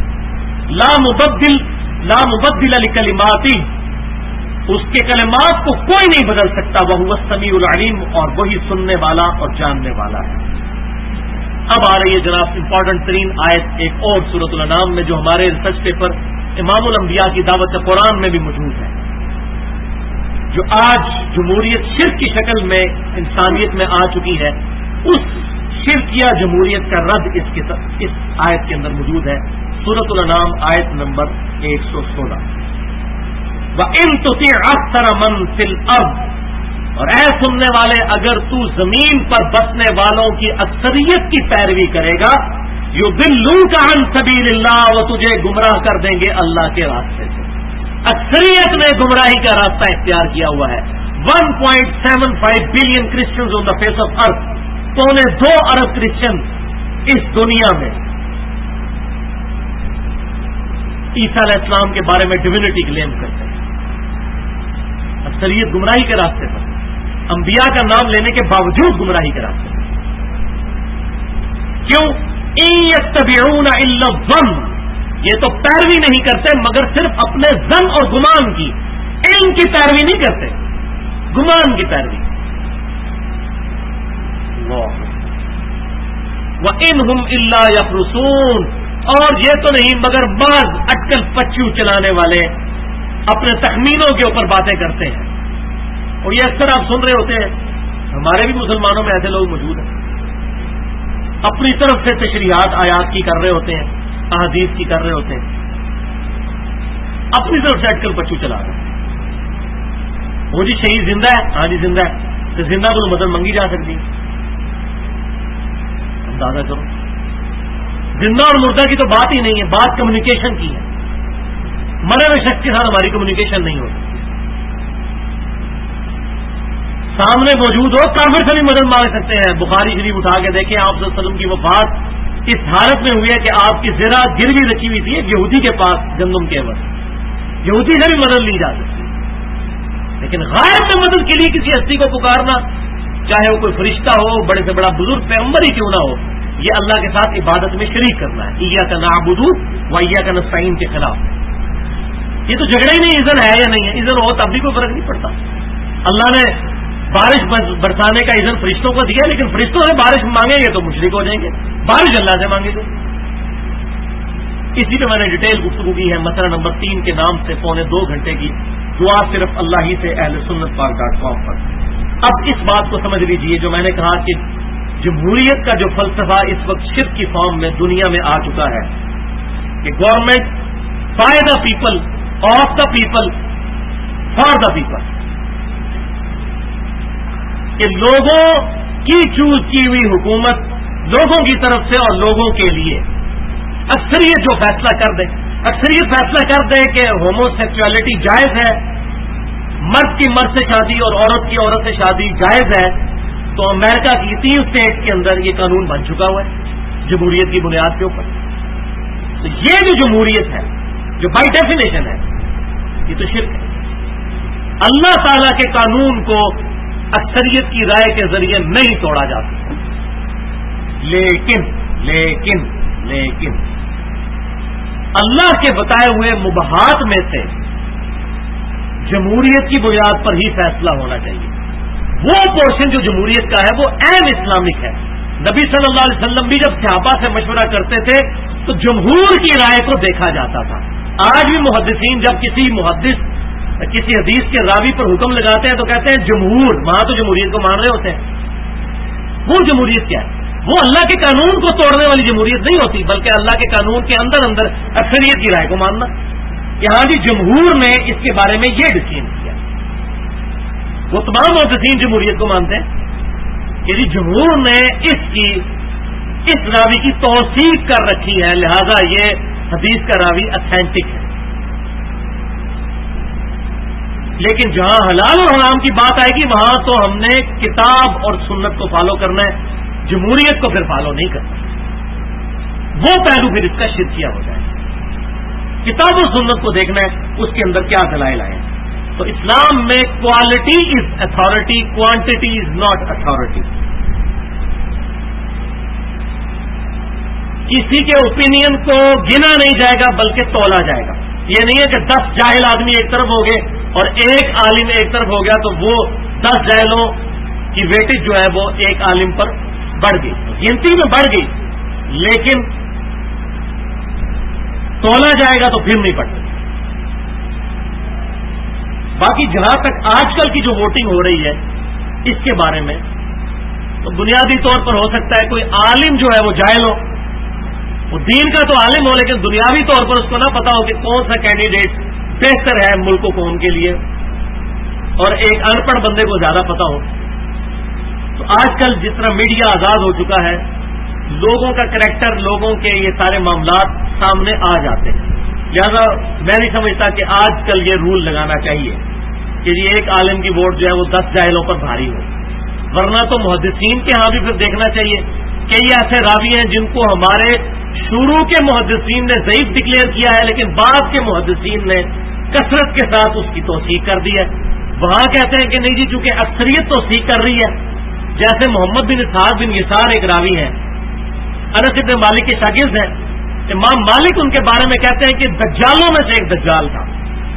Speaker 1: لا مبدل لکلماتی، اس کے کلمات کو کوئی نہیں بدل سکتا، وہو السمیع العلیم، اور وہی سننے والا اور جاننے والا ہے۔ اب آ رہی ہے جناب امپورٹنٹ ترین آیت ایک اور سورۃ الانعام میں، جو ہمارے ریسرچ پیپر امام الانبیاء کی دعوت قرآن میں بھی موجود ہے، جو آج جمہوریت شرک کی شکل میں انسانیت میں آ چکی ہے، اس شرکیہ جمہوریت کا رد اس آیت کے اندر موجود ہے۔ سورۃ الانعام آیت نمبر 116، وَإِن تُطِعْ أَكْثَرَ مَن فِي الْأَرْضِ، اور اے سننے والے اگر تو زمین پر بسنے والوں کی اکثریت کی پیروی کرے گا، یضلوک عن سبیل اللہ، وہ تجھے گمراہ کر دیں گے اللہ کے راستے سے۔ اکثریت نے گمراہی کا راستہ اختیار کیا ہوا ہے۔ 1.75 billion Christians on the face of earth, 2.25 ارب کرسچن اس دنیا میں عیسیٰ علیہ السلام کے بارے میں ڈیوینٹی کلیم کرتے ہیں۔ اکثریت گمراہی کے راستے پر، انبیاء کا نام لینے کے باوجود گمراہی کے راستے پر۔ کیوں ان یتبعون الا الظن، یہ تو پیروی نہیں کرتے مگر صرف اپنے ظن اور گمان کی، علم کی پیروی نہیں کرتے، گمان کی پیروی۔ وَإِنْ هُمْ إِلَّا يَخْرُصُونَ، اور یہ تو نہیں مگر بعض اٹکل پچو چلانے والے اپنے تخمینوں کے اوپر باتیں کرتے ہیں۔ اور یہ اکثر آپ سن رہے ہوتے ہیں، ہمارے بھی مسلمانوں میں ایسے لوگ موجود ہیں، اپنی طرف سے تشریحات آیات کی کر رہے ہوتے ہیں، احادیث کی کر رہے ہوتے ہیں، اپنی طرف سے اٹکل پچو چلا رہے ہیں۔ وہ جی شہید زندہ ہے، ہاں جی زندہ ہے، تو زندہ کو مدد منگی جا سکتی ہے، اندازہ کرو۔ زندہ اور مردہ کی تو بات ہی نہیں ہے، بات کمیونیکیشن کی ہے۔ مرے ہوئے شخص کے ساتھ ہماری کمیونیکیشن نہیں ہو سکتی، سامنے موجود ہو کافر سے بھی مدد مانگ سکتے ہیں۔ بخاری شریف اٹھا کے دیکھیں، آپ صلی اللہ علیہ وسلم کی وفات اس حالت میں ہوئی ہے کہ آپ کی زرہ گروی رکھی ہوئی تھی ایک یہودی کے پاس گندم کے وقت، یہودی سے بھی مدد لی جا سکتی ہے، لیکن غائب میں مدد کے لیے کسی ہستی کو پکارنا، چاہے وہ کوئی فرشتہ ہو، بڑے سے بڑا بزرگ پیغمبر ہی کیوں نہ ہو، یہ اللہ کے ساتھ عبادت میں شریک کرنا ہے۔ ایاک نعبد و ایاک نستعین کے خلاف یہ تو جھگڑا ہی نہیں، اذن ہے یا نہیں ہے، اذن ہو تب بھی کوئی فرق نہیں پڑتا۔ اللہ نے بارش برسانے کا اذن فرشتوں کو دیا، لیکن فرشتوں سے بارش مانگیں گے تو مشرک ہو جائیں گے، بارش اللہ سے مانگے گے۔ اسی پہ میں نے ڈیٹیل گفتگو کی ہے، مسئلہ نمبر 3 کے نام سے 2.25 گھنٹے کی دعا صرف اللہ ہی سے اہل سنت پاک.com پر۔ اب اس بات کو سمجھ لیجئے جو میں نے کہا کہ جمہوریت کا جو فلسفہ اس وقت شرک کی فارم میں دنیا میں آ چکا ہے کہ government by the people, of the people, for the people, کہ لوگوں کی چوز کی ہوئی حکومت لوگوں کی طرف سے اور لوگوں کے لیے۔ اکثریت جو فیصلہ کر دے، اکثریت فیصلہ کر دے کہ ہومو سیکچولیٹی جائز ہے، مرد کی مرد سے شادی اور عورت کی عورت سے شادی جائز ہے، تو امریکہ کی 3 اسٹیٹ کے اندر یہ قانون بن چکا ہوا ہے جمہوریت کی بنیاد کے اوپر۔ تو یہ جو جمہوریت ہے جو بائی ڈیفینیشن ہے یہ تو شرک ہے۔ اللہ تعالی کے قانون کو اکثریت کی رائے کے ذریعے نہیں توڑا جا سکتا، لیکن لیکن لیکن اللہ کے بتائے ہوئے مباحات میں سے جمہوریت کی بنیاد پر ہی فیصلہ ہونا چاہیے۔ وہ پورشن جو جمہوریت کا ہے وہ عین اسلامک ہے۔ نبی صلی اللہ علیہ وسلم بھی جب صحابہ سے مشورہ کرتے تھے تو جمہور کی رائے کو دیکھا جاتا تھا۔ آج بھی محدثین جب کسی محدث کسی حدیث کے راوی پر حکم لگاتے ہیں تو کہتے ہیں جمہور، وہاں تو جمہوریت کو مان رہے ہوتے ہیں۔ وہ جمہوریت کیا ہے؟ وہ اللہ کے قانون کو توڑنے والی جمہوریت نہیں ہوتی، بلکہ اللہ کے قانون کے اندر اندر اکثریت کی رائے کو ماننا۔ یہاں بھی جمہور نے اس کے بارے میں یہ ڈسیزن کیا۔ وہ تمام محدثین جمہوریت کو مانتے ہیں کہ جمہور نے اس راوی کی توثیق کر رکھی ہے، لہذا یہ حدیث کا راوی اتھینٹک ہے۔ لیکن جہاں حلال اور حرام کی بات آئے گی وہاں تو ہم نے کتاب اور سنت کو فالو کرنا ہے، جمہوریت کو پھر فالو نہیں کرنا۔ وہ پہلو پھر اس کا شرکیہ ہو جائے گا۔ کتاب اور سنت کو دیکھنا ہے اس کے اندر کیا دلائل آئے۔ تو اسلام میں quality is authority, quantity is not authority. کسی کے اوپینین کو گنا نہیں جائے گا بلکہ تولا جائے گا۔ یہ نہیں ہے کہ 10 جاہل آدمی ایک طرف ہو گئے اور ایک عالم ایک طرف ہو گیا تو وہ 10 جاہلوں کی ویٹیج جو ہے وہ ایک عالم پر بڑھ گئی، گنتی میں بڑھ گئی، لیکن تولا جائے گا تو پھر نہیں بڑھ گئی۔ باقی جہاں تک آج کل کی جو ووٹنگ ہو رہی ہے اس کے بارے میں تو بنیادی طور پر ہو سکتا ہے کوئی عالم جو ہے وہ جاہل ہو، وہ دین کا تو عالم ہو لیکن دنیاوی طور پر اس کو نہ پتا ہو کہ کون سا کینڈیڈیٹ بہتر ہے ملک و قوم کے لیے، اور ایک ان پڑھ بندے کو زیادہ پتا ہو۔ تو آج کل جس طرح میڈیا آزاد ہو چکا ہے، لوگوں کا کریکٹر، لوگوں کے یہ سارے معاملات سامنے آ جاتے ہیں، لہذا میں نہیں سمجھتا کہ آج کل یہ رول لگانا چاہیے کہ یہ ایک عالم کی ووٹ جو ہے وہ 10 جاہلوں پر بھاری ہو، ورنہ تو محدثین کے ہاں بھی پھر دیکھنا چاہیے کہ یہ ایسے راوی ہیں جن کو ہمارے شروع کے محدثین نے ضعیف ڈکلیئر کیا ہے، لیکن بعد کے محدثین نے کثرت کے ساتھ اس کی توثیق کر دی ہے۔ وہاں کہتے ہیں کہ نہیں جی چونکہ اکثریت توثیق کر رہی ہے، جیسے محمد بن اسحاق بن یسار ایک راوی ہیں، انس بن مالک کے شاگرد ہیں. امام مالک ان کے بارے میں کہتے ہیں کہ دجالوں میں سے ایک دجال تھا،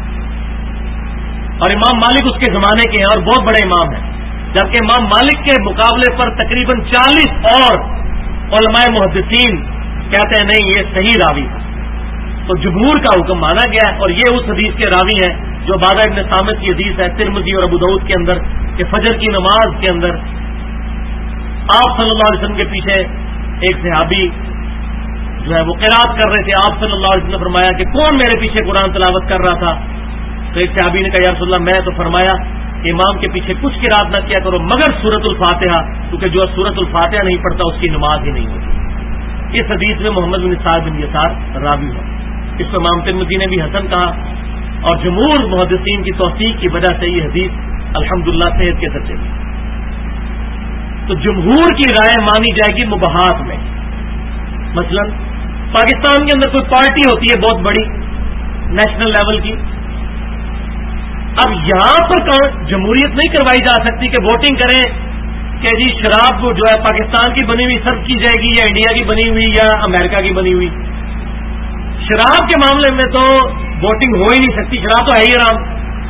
Speaker 1: اور امام مالک اس کے زمانے کے ہیں اور بہت بڑے امام ہیں، جبکہ امام مالک کے مقابلے پر تقریباً 40 اور علماء محدثین کہتے ہیں نہیں یہ صحیح راوی تھا. تو جمہور کا حکم مانا گیا ہے، اور یہ اس حدیث کے راوی ہیں جو عبادہ ابن صامت کی حدیث ہے ترمذی اور ابو داؤد کے اندر کہ فجر کی نماز کے اندر آپ صلی اللہ علیہ وسلم کے پیچھے ایک صحابی جو ہے وہ قرات کر رہے تھے. آپ صلی اللہ علیہ وسلم نے فرمایا کہ کون میرے پیچھے قرآن تلاوت کر رہا تھا؟ تو ایک صحابی نے کہا یا رسول اللہ میں. تو فرمایا کہ امام کے پیچھے کچھ قرات نہ کیا کرو مگر سورۃ الفاتحہ، کیونکہ جو سورۃ الفاتحہ نہیں پڑھتا اس کی نماز ہی نہیں ہوتی. اس حدیث میں محمد بن سعد بن یسار راوی ہے. اس کو امام ترمذی نے بھی حسن کہا، اور جمہور محدثین کی توثیق کی وجہ سے یہ حدیث الحمدللہ صحت کے درجے میں. تو جمہور کی رائے مانی جائے گی مباحات میں. مثلا پاکستان کے اندر کوئی پارٹی ہوتی ہے بہت بڑی نیشنل لیول کی، اب یہاں پر جمہوریت نہیں کروائی جا سکتی کہ ووٹنگ کریں کہ جی شراب جو ہے پاکستان کی بنی ہوئی سرو کی جائے گی یا انڈیا کی بنی ہوئی یا امریکہ کی بنی ہوئی. شراب کے معاملے میں تو ووٹنگ ہو ہی نہیں سکتی، شراب تو ہے ہی حرام.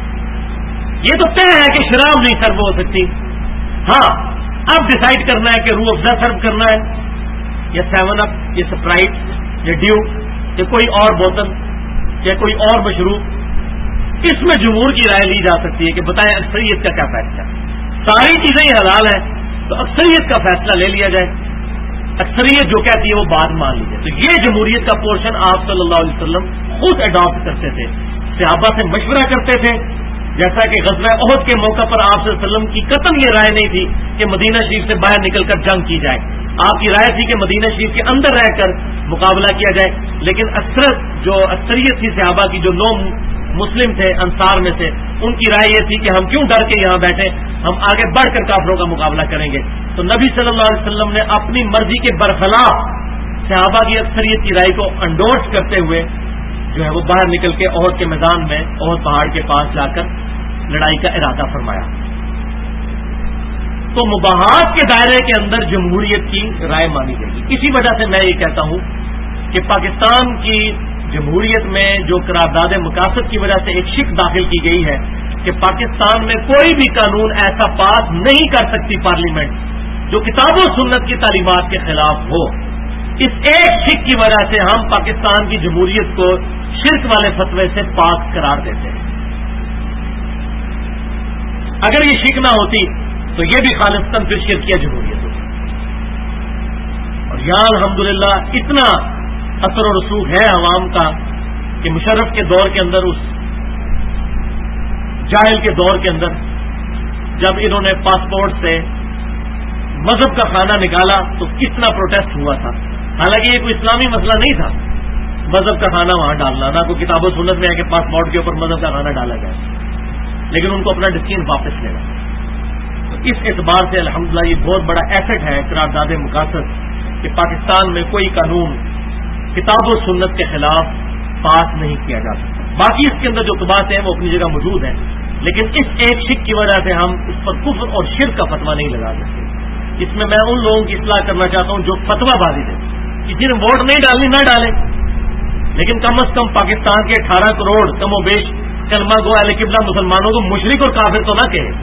Speaker 1: یہ تو طے ہے کہ شراب نہیں سرو ہو سکتی. ہاں اب ڈیسائیڈ کرنا ہے کہ روح افزا سرو کرنا ہے یا 7 اپ یا اسپرائٹ یا ڈیو یا کوئی اور بوتل یا کوئی اور مشروب. اس میں جمہور کی رائے لی جا سکتی ہے کہ بتائیں اکثریت کا کیا فیصلہ. ساری چیزیں ہی حلال ہیں تو اکثریت کا فیصلہ لے لیا جائے، اکثریت جو کہتی ہے وہ بات مان لی جائے. تو یہ جمہوریت کا پورشن آپ صلی اللہ علیہ وسلم خود اڈاپٹ کرتے تھے، صحابہ سے مشورہ کرتے تھے. جیسا کہ غزوہ احد کے موقع پر آپ صلی اللہ علیہ وسلم کی قطعاً یہ رائے نہیں تھی کہ مدینہ شریف سے باہر نکل کر جنگ کی جائے. آپ کی رائے تھی کہ مدینہ شریف کے اندر رہ کر مقابلہ کیا جائے. لیکن اکثریت تھی صحابہ کی جو 9 مسلم تھے انصار میں سے، ان کی رائے یہ تھی کہ ہم کیوں ڈر کے یہاں بیٹھے، ہم آگے بڑھ کر کافروں کا مقابلہ کریں گے. تو نبی صلی اللہ علیہ وسلم نے اپنی مرضی کے برخلاف صحابہ کی اکثریت کی رائے کو انڈورس کرتے ہوئے جو ہے وہ باہر نکل کے احد کے میدان میں احد پہاڑ کے پاس جا کر لڑائی کا ارادہ فرمایا. تو مباحات کے دائرے کے اندر جمہوریت کی رائے مانی جائے گی. اسی وجہ سے میں یہ کہتا ہوں کہ پاکستان کی جمہوریت میں جو قرارداد مقاصد کی وجہ سے ایک شک داخل کی گئی ہے کہ پاکستان میں کوئی بھی قانون ایسا پاس نہیں کر سکتی پارلیمنٹ جو کتاب و سنت کی تعلیمات کے خلاف ہو. اس ایک شک کی وجہ سے ہم پاکستان کی جمہوریت کو شرک والے فتوے سے پاک قرار دیتے ہیں. اگر یہ شک نہ ہوتی تو یہ بھی خالصتاً پھر شرکیہ جمہوریت ہوتی. اور یہاں الحمدللہ اتنا اثر و رسوخ ہے عوام کا کہ مشرف کے دور کے اندر، اس جاہل کے دور کے اندر، جب انہوں نے پاسپورٹ سے مذہب کا خانہ نکالا تو کتنا پروٹیسٹ ہوا تھا. حالانکہ یہ کوئی اسلامی مسئلہ نہیں تھا مذہب کا خانہ وہاں ڈالنا، نہ کوئی کتاب و سنت میں ہے کہ پاسپورٹ کے اوپر مذہب کا خانہ ڈالا جائے، لیکن ان کو اپنا ڈسٹین واپس لینا. تو اس اعتبار سے الحمدللہ یہ بہت بڑا ایسٹ ہے قرارداد مقاصد کہ پاکستان میں کوئی قانون کتاب و سنت کے خلاف پاس نہیں کیا جا سکتا. باقی اس کے اندر جو باتیں ہیں وہ اپنی جگہ موجود ہیں، لیکن اس ایک شک کی وجہ سے ہم اس پر کفر اور شرک کا فتویٰ نہیں لگا سکتے. اس میں میں ان لوگوں کی اصلاح کرنا چاہتا ہوں جو فتویٰ بازی دیں کہ جنہیں ووٹ نہیں ڈالنی نہ ڈالیں، لیکن کم از کم پاکستان کے 18 کروڑ کم و بیش کلمہ گو اہل قبلہ مسلمانوں کو مشرک اور کافر تو نہ کہے.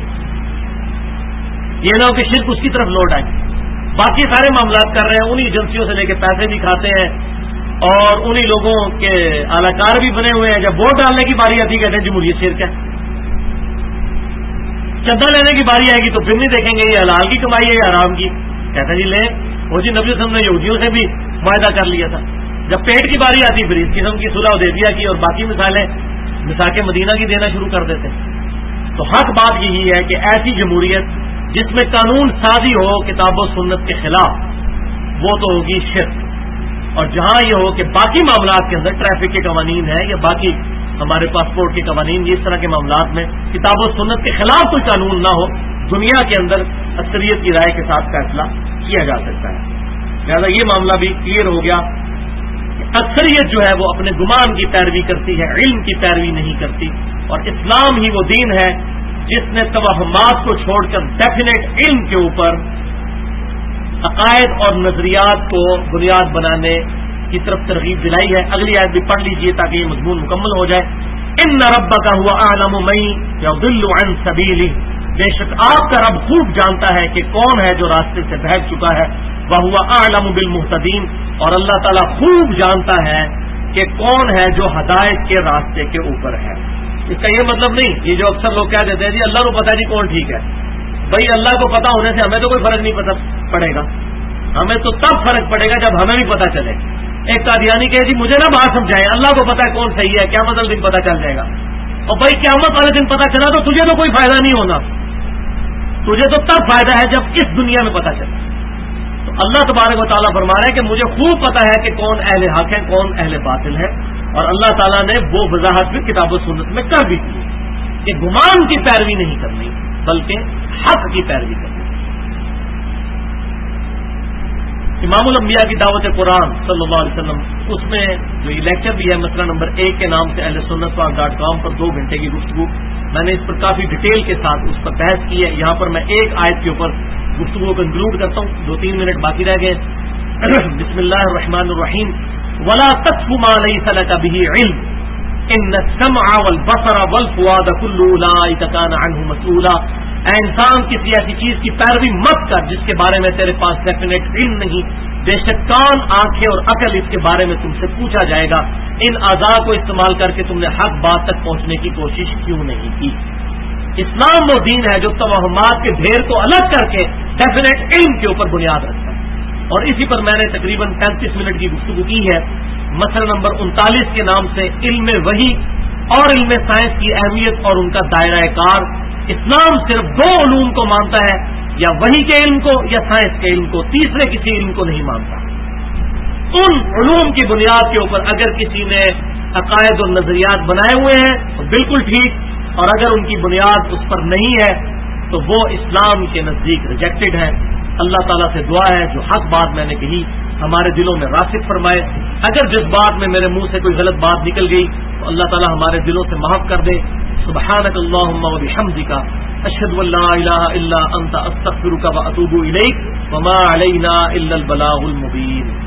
Speaker 1: یہ نہ ہو کہ شرک اس کی طرف لوٹ آئے. باقی سارے معاملات کر رہے ہیں، انہی ایجنسیوں سے لے کے پیسے بھی کھاتے ہیں اور انہی لوگوں کے اعلی کار بھی بنے ہوئے ہیں. جب ووٹ ڈالنے کی باری آتی کہتے ہیں جمہوریت شرک ہے. چندہ لینے کی باری آئے گی تو پھر نہیں دیکھیں گے یہ حلال کی کمائی ہے یا حرام کی. کہتے ہیں جی لیں. وہ جی نبی صلی اللہ علیہ وسلم نے یہودیوں سے بھی معاہدہ کر لیا تھا. جب پیٹ کی باری آتی پھر اس قسم کی صلح حدیبیہ کی اور باقی مثالیں مساک مدینہ کی دینا شروع کر دیتے. تو حق بات یہی ہے کہ ایسی جمہوریت جس میں قانون سازی ہو کتاب و سنت کے خلاف وہ تو ہوگی شرک. اور جہاں یہ ہو کہ باقی معاملات کے اندر ٹریفک کے قوانین ہیں یا باقی ہمارے پاسپورٹ کے قوانین، اس طرح کے معاملات میں کتاب و سنت کے خلاف کوئی قانون نہ ہو، دنیا کے اندر اکثریت کی رائے کے ساتھ فیصلہ کیا جا سکتا ہے. لہذا یہ معاملہ بھی کلیئر ہو گیا کہ اکثریت جو ہے وہ اپنے گمان کی پیروی کرتی ہے، علم کی پیروی نہیں کرتی. اور اسلام ہی وہ دین ہے جس نے توہمات کو چھوڑ کر ڈیفینیٹ علم کے اوپر عقائد اور نظریات کو بنیاد بنانے کی طرف ترغیب دلائی ہے. اگلی آیت بھی پڑھ لیجئے تاکہ یہ مضمون مکمل ہو جائے. ان ربک هو اعلم من یضل عن سبیلہ، بے شک آپ کا رب خوب جانتا ہے کہ کون ہے جو راستے سے بہک چکا ہے. وہو اعلم بالمہتدین، اور اللہ تعالیٰ خوب جانتا ہے کہ کون ہے جو ہدایت کے راستے کے اوپر ہے. اس کا یہ مطلب نہیں، یہ جو اکثر لوگ کہہ دیتے ہیں جی اللہ کو پتا جی کون ٹھیک ہے. بھائی اللہ کو پتا ہونے سے ہمیں تو کوئی فرق نہیں پڑے گا. ہمیں تو تب فرق پڑے گا جب ہمیں بھی پتا چلے. ایک قادیانی کہ جی مجھے نہ بات سمجھائے، اللہ کو پتا ہے کون صحیح ہے، کیا مطلب دن پتا چل جائے گا. اور بھائی قیامت والے دن پتا چلا تو تجھے تو کوئی فائدہ نہیں ہونا، تجھے تو تب فائدہ ہے جب اس دنیا میں پتا چلے. تو اللہ تبارک و تعالیٰ فرما رہا ہے کہ مجھے خوب پتا ہے کہ کون اہل حق ہے کون اہل باطل ہے. اور اللہ تعالیٰ نے وہ وضاحت بھی کتاب و سنت میں کر دی تھی کہ گمان کی پیروی نہیں کرنی بلکہ حق کی پیروی کرنی. امام الانبیاء کی دعوت قرآن صلی اللہ علیہ وسلم، اس میں جو یہ لیکچر بھی ہے مسئلہ نمبر 1 کے نام سے اہل سنت پاک.com پر 2 گھنٹے کی گفتگو، میں نے اس پر کافی ڈیٹیل کے ساتھ اس پر بحث کی ہے. یہاں پر میں ایک آیت کے اوپر گفتگو کو انکلوڈ کرتا ہوں، 2-3 منٹ باقی رہ گئے. بسم اللہ الرحمن الرحیم. ولا تقف ما ليس لك به علم ان السمع والبصر والفؤاد كل اولئك كان عنه مسؤولا. اے انسان کسی ایسی چیز کی پیروی مت کر جس کے بارے میں تیرے پاس ڈیفینیٹ علم نہیں. بے شک کان، آنکھیں اور عقل اس کے بارے میں تم سے پوچھا جائے گا. ان اعضاء کو استعمال کر کے تم نے حق بات تک پہنچنے کی کوشش کیوں نہیں کی. اسلام وہ دین ہے جو توہمات کے ڈھیر کو الگ کر کے ڈیفینیٹ علم کے اوپر بنیاد رکھتا ہے. اور اسی پر میں نے تقریباً 35 منٹ کی گفتگو کی ہے. مسئلہ نمبر 39 کے نام سے علم وحی اور علم سائنس کی اہمیت اور ان کا دائرہ کار. اسلام صرف 2 علوم کو مانتا ہے، یا وحی کے علم کو یا سائنس کے علم کو، تیسرے کسی علم کو نہیں مانتا. ان علوم کی بنیاد کے اوپر اگر کسی نے عقائد اور نظریات بنائے ہوئے ہیں تو بالکل ٹھیک، اور اگر ان کی بنیاد اس پر نہیں ہے تو وہ اسلام کے نزدیک ریجیکٹڈ ہے. اللہ تعالیٰ سے دعا ہے جو حق بات میں نے کہی ہمارے دلوں میں راسخ فرمائے. اگر جس بات میں میرے منہ سے کوئی غلط بات نکل گئی تو اللہ تعالیٰ ہمارے دلوں سے معاف کر دے. سبحانک اللہم و بحمدک اشہد ان لا الہ الا انت استغفرک و اتوب الیک وما علینا الا البلاغ المبین.